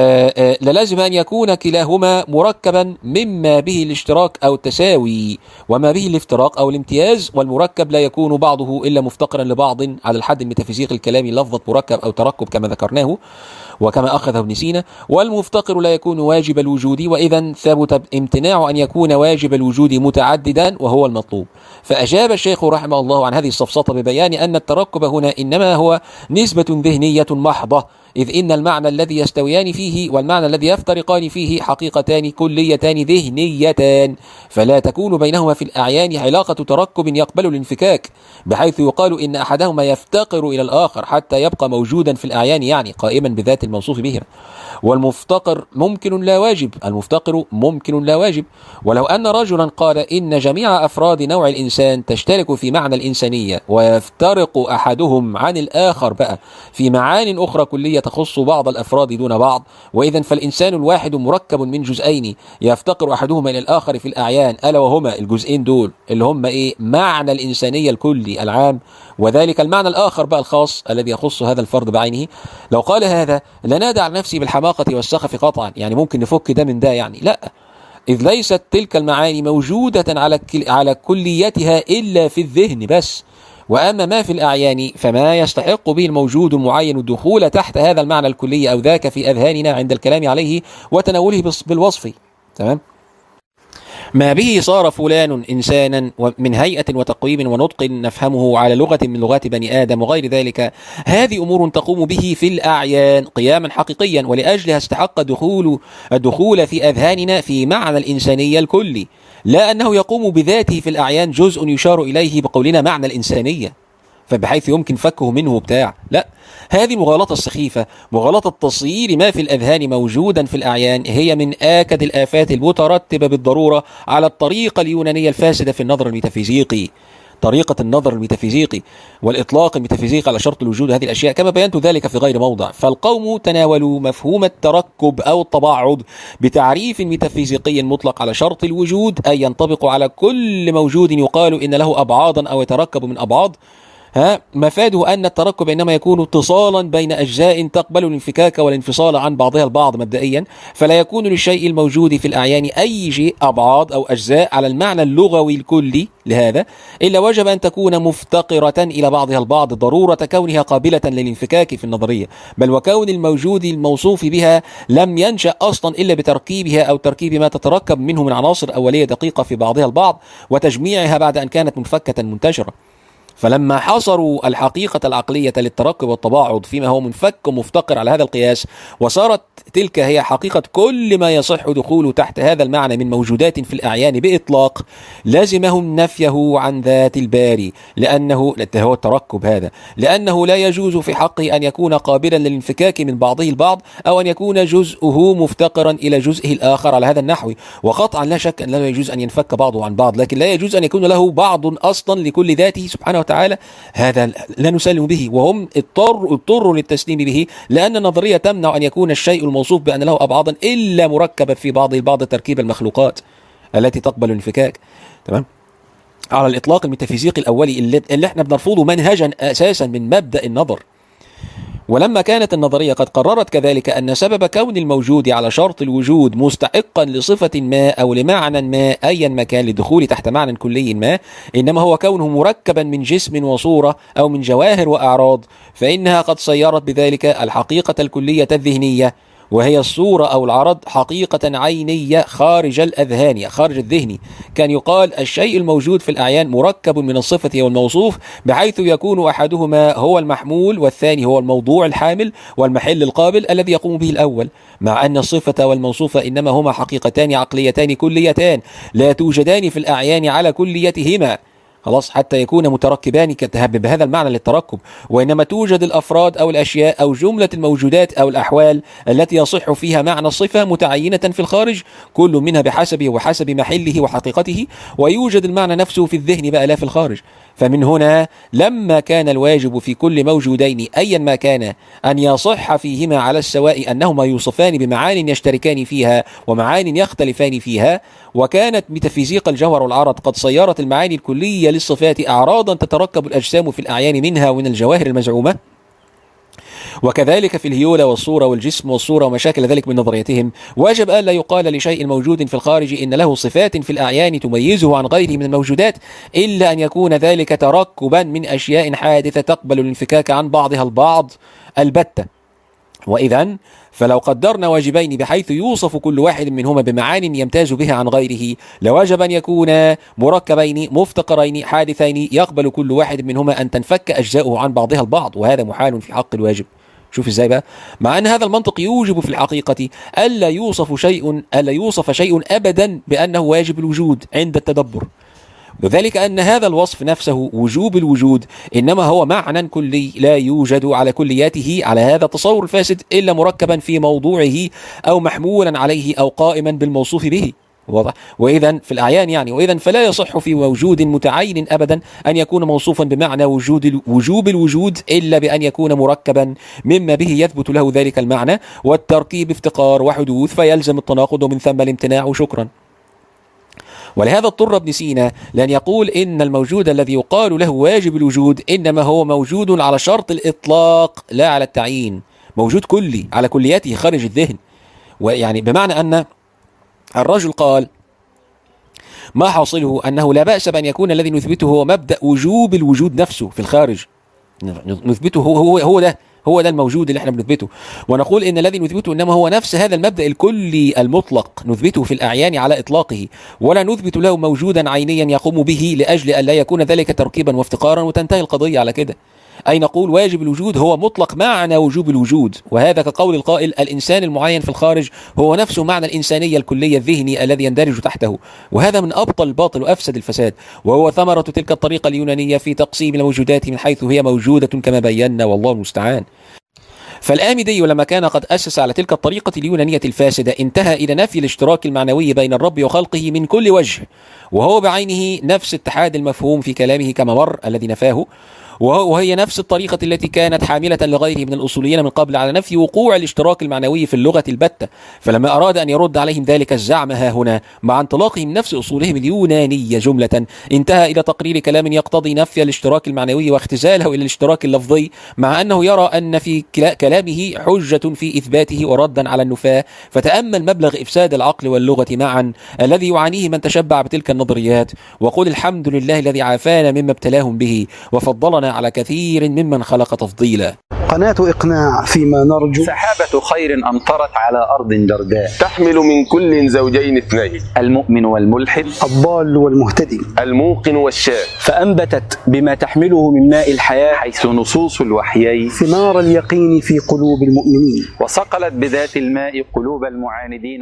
آآ للازم أن يكون كلاهما مركبا مما به الاشتراك أو التساوي وما به الافتراق أو الامتياز، والمركب لا يكون بعضه إلا مفتقرا لبعض على الحد الميتافيزيقي الكلامي لفظة مركب أو تركب كما ذكرناه وكما أخذه ابن سينا، والمفتقر لا يكون واجب الوجود، وإذا ثبت امتناع أن يكون واجب الوجود متعددا وهو المطلوب. فأجاب الشيخ رحمه الله عن هذه السفسطة ببيان أن التركب هنا إنما هو نسبة ذهنية محضة، إذ إن المعنى الذي يستويان فيه والمعنى الذي يفترقان فيه حقيقتان كليتان ذهنيتان، فلا تكون بينهما في الأعيان علاقة تركب يقبل الانفكاك، بحيث يقال إن أحدهما يفتقر إلى الآخر حتى يبقى موجودا في الأعيان، يعني قائما بذات الموصوف بها. والمفتقر ممكن لا واجب، المفتقر ممكن لا واجب. ولو أن رجلا قال إن جميع أفراد نوع الإنسان تشترك في معنى الإنسانية ويفترق أحدهم عن الآخر بقى في معان أخرى كلية تخص بعض الأفراد دون بعض، وإذا فالإنسان الواحد مركب من جزئين يفتقر أحدهما إلى الآخر في الأعيان، ألا وهما الجزئين دول اللي هم إيه؟ معنى الإنسانية الكلي العام، وذلك المعنى الآخر بقى الخاص الذي يخص هذا الفرد بعينه. لو قال هذا لنادى على نفسي بالحماقة والسخف قطعا، يعني ممكن نفك ده من ده يعني، لا، إذ ليست تلك المعاني موجودة على على كليتها إلا في الذهن بس، وأما ما في الأعيان فما يستحق به الموجود المعين الدخول تحت هذا المعنى الكلي أو ذاك في أذهاننا عند الكلام عليه وتناوله بالوصف. تمام؟ ما به صار فلان إنسانا من هيئة وتقويم ونطق نفهمه على لغة من لغات بني آدم وغير ذلك، هذه أمور تقوم به في الأعيان قياما حقيقيا، ولأجلها استحق الدخول الدخول في أذهاننا في معنى الإنسانية الكلي، لا أنه يقوم بذاته في الأعيان جزء يشار إليه بقولنا معنى الإنسانية فبحيث يمكن فكه منه بتاع، لا، هذه المغالطة السخيفة، مغالطة تصير ما في الأذهان موجودا في الأعيان، هي من آكد الآفات المترتبة بالضرورة على الطريقة اليونانية الفاسدة في النظر الميتافيزيقي، طريقة النظر الميتافيزيقي والإطلاق الميتافيزيقي على شرط الوجود، هذه الأشياء كما بينت ذلك في غير موضع. فالقوم تناولوا مفهوم التركب أو التباعد بتعريف ميتافيزيقي مطلق على شرط الوجود، أي ينطبق على كل موجود يقال إن له أبعاضا أو يتركب من أبعاض. ها مفاده أن التركب إنما يكون اتصالا بين أجزاء تقبل الانفكاك والانفصال عن بعضها البعض مبدئيا، فلا يكون للشيء الموجود في الأعيان أي شيء أبعاض أو أجزاء على المعنى اللغوي الكلي لهذا، إلا وجب أن تكون مفتقرة إلى بعضها البعض ضرورة كونها قابلة للانفكاك في النظرية، بل وكون الموجود الموصوف بها لم ينشأ أصلا إلا بتركيبها أو تركيب ما تتركب منه من عناصر أولية دقيقة في بعضها البعض وتجميعها بعد أن كانت منفكة منتشرة. فلما حصروا الحقيقة العقلية للتركب والتباعد فيما هو منفك ومفتقر على هذا القياس، وصارت تلك هي حقيقة كل ما يصح دخوله تحت هذا المعنى من موجودات في الأعيان بإطلاق، لازمهم نفيه عن ذات الباري، لأنه هو التركب هذا، لأنه لا يجوز في حقه أن يكون قابلا للانفكاك من بعضه البعض، أو أن يكون جزءه مفتقرا إلى جزئه الآخر على هذا النحو. وقطعا لا شك أن لا يجوز أن ينفك بعضه عن بعض، لكن لا يجوز أن يكون له بعض أصلا لكل ذاته سبحانه وتعالى، هذا لا نسلم به، وهم اضطروا اضطروا للتسليم به، لأن النظرية تمنع أن يكون الشيء الموصوف بأن له أبعاضا إلا مركبا في بعض البعض تركيب المخلوقات التي تقبل الانفكاك. تمام؟ على الإطلاق الميتافيزيقي الأولي اللي, اللي احنا بنرفضه منهجا أساسا من مبدأ النظر. ولما كانت النظرية قد قررت كذلك أن سبب كون الموجود على شرط الوجود مستحقا لصفة ما أو لمعنى ما أيا ما كان للدخول تحت معنى كلي ما، إنما هو كونه مركبا من جسم وصورة أو من جواهر وأعراض، فإنها قد صيرت بذلك الحقيقة الكلية الذهنية، وهي الصورة أو العرض، حقيقة عينية خارج الأذهان خارج الذهن. كان يقال الشيء الموجود في الأعيان مركب من الصفة والموصوف، بحيث يكون أحدهما هو المحمول والثاني هو الموضوع الحامل والمحل القابل الذي يقوم به الأول، مع أن الصفة والموصوف إنما هما حقيقتان عقليتان كليتان لا توجدان في الأعيان على كليتهما، خلاص، حتى يكون متركبان بهذا المعنى للتركب، وإنما توجد الأفراد أو الأشياء أو جملة الموجودات أو الأحوال التي يصح فيها معنى الصفة متعينة في الخارج، كل منها بحسبه وحسب محله وحقيقته، ويوجد المعنى نفسه في الذهن بقى لا في الخارج. فمن هنا لما كان الواجب في كل موجودين أيا ما كان أن يصح فيهما على السواء أنهما يوصفان بمعان يشتركان فيها ومعان يختلفان فيها، وكانت ميتافيزيقا الجوهر والعرض قد صيرت المعاني الكلية للصفات أعراضا تتركب الأجسام في الأعيان منها ومن الجواهر المزعومة، وكذلك في الهيولة والصورة والجسم والصورة ومشاكل ذلك من نظريتهم، واجب ألا يقال لشيء موجود في الخارج إن له صفات في الأعيان تميزه عن غيره من الموجودات، إلا أن يكون ذلك تركبا من أشياء حادثة تقبل الانفكاك عن بعضها البعض البتة. وإذن فلو قدرنا واجبين بحيث يوصف كل واحد منهما بمعان يمتاز بها عن غيره، لواجب أن يكونا مركبين مفتقرين حادثين يقبل كل واحد منهما أن تنفك أجزاؤه عن بعضها البعض، وهذا محال في حق الواجب. شوف ازاي بقى، مع ان هذا المنطق يوجب في الحقيقة الا يوصف شيء الا يوصف شيء ابدا بانه واجب الوجود عند التدبر، وذلك ان هذا الوصف نفسه وجوب الوجود انما هو معنى كلي لا يوجد على كلياته على هذا التصور الفاسد الا مركبا في موضوعه او محمولا عليه او قائما بالموصوف به. واضح؟ وإذا في الأعيان يعني، وإذا فلا يصح في وجود متعين أبدا أن يكون موصوفا بمعنى وجود وجوب الوجود إلا بأن يكون مركبا مما به يثبت له ذلك المعنى، والتركيب افتقار وحدوث فيلزم التناقض ومن ثم الامتناع. شكرا. ولهذا اضطر ابن سينا لأن يقول إن الموجود الذي يقال له واجب الوجود إنما هو موجود على شرط الإطلاق لا على التعيين، موجود كلي على كلياته خارج الذهن. ويعني بمعنى أن الرجل قال ما حاصله أنه لا بأس بأن يكون الذي نثبته هو مبدأ وجوب الوجود نفسه في الخارج، نثبته هو هو هو ده هو ده الموجود اللي احنا بنثبته، ونقول إن الذي نثبته إنما هو نفس هذا المبدأ الكلي المطلق نثبته في الأعيان على إطلاقه، ولا نثبت له موجودا عينيا يقوم به لأجل أن لا يكون ذلك تركيبا وافتقارا وتنتهي القضية على كده. أي نقول واجب الوجود هو مطلق معنى وجوب الوجود، وهذا كقول القائل الإنسان المعين في الخارج هو نفسه معنى الإنسانية الكلية الذهني الذي يندرج تحته، وهذا من أبطل الباطل وأفسد الفساد، وهو ثمرة تلك الطريقة اليونانية في تقسيم الموجودات من حيث هي موجودة كما بينا، والله المستعان. فالآمدي لما كان قد أسس على تلك الطريقة اليونانية الفاسدة انتهى إلى نفي الاشتراك المعنوي بين الرب وخلقه من كل وجه، وهو بعينه نفس اتحاد المفهوم في كلامه كما مر الذي نفاه، وهي نفس الطريقة التي كانت حاملة لغيره من الأصوليين من قبل على نفي وقوع الاشتراك المعنوي في اللغة البتة. فلما أراد أن يرد عليهم ذلك الزعم ها هنا مع انطلاقهم نفس أصولهم اليونانية جملة، انتهى إلى تقرير كلام يقتضي نفي الاشتراك المعنوي واختزاله إلى الاشتراك اللفظي، مع أنه يرى أن في كلامه حجة في إثباته وردا على النفاة. فتأمل مبلغ إفساد العقل واللغة معا الذي يعانيه من تشبع بتلك النظريات، وقل الحمد لله الذي عافانا مما ابتلاهم به وفضلنا على كثير ممن خلق تفضيلا. قناة إقناع فيما نرجو. سحابة خير أمطرت على أرض جرداء، تحمل من كل زوجين اثنين، المؤمن والملحد، الضال والمهتدي، الموقن والشاك، فأنبتت بما تحمله من ماء الحياة حيث نصوص الوحيين ثمار اليقين في قلوب المؤمنين، وصقلت بذات الماء قلوب المعاندين.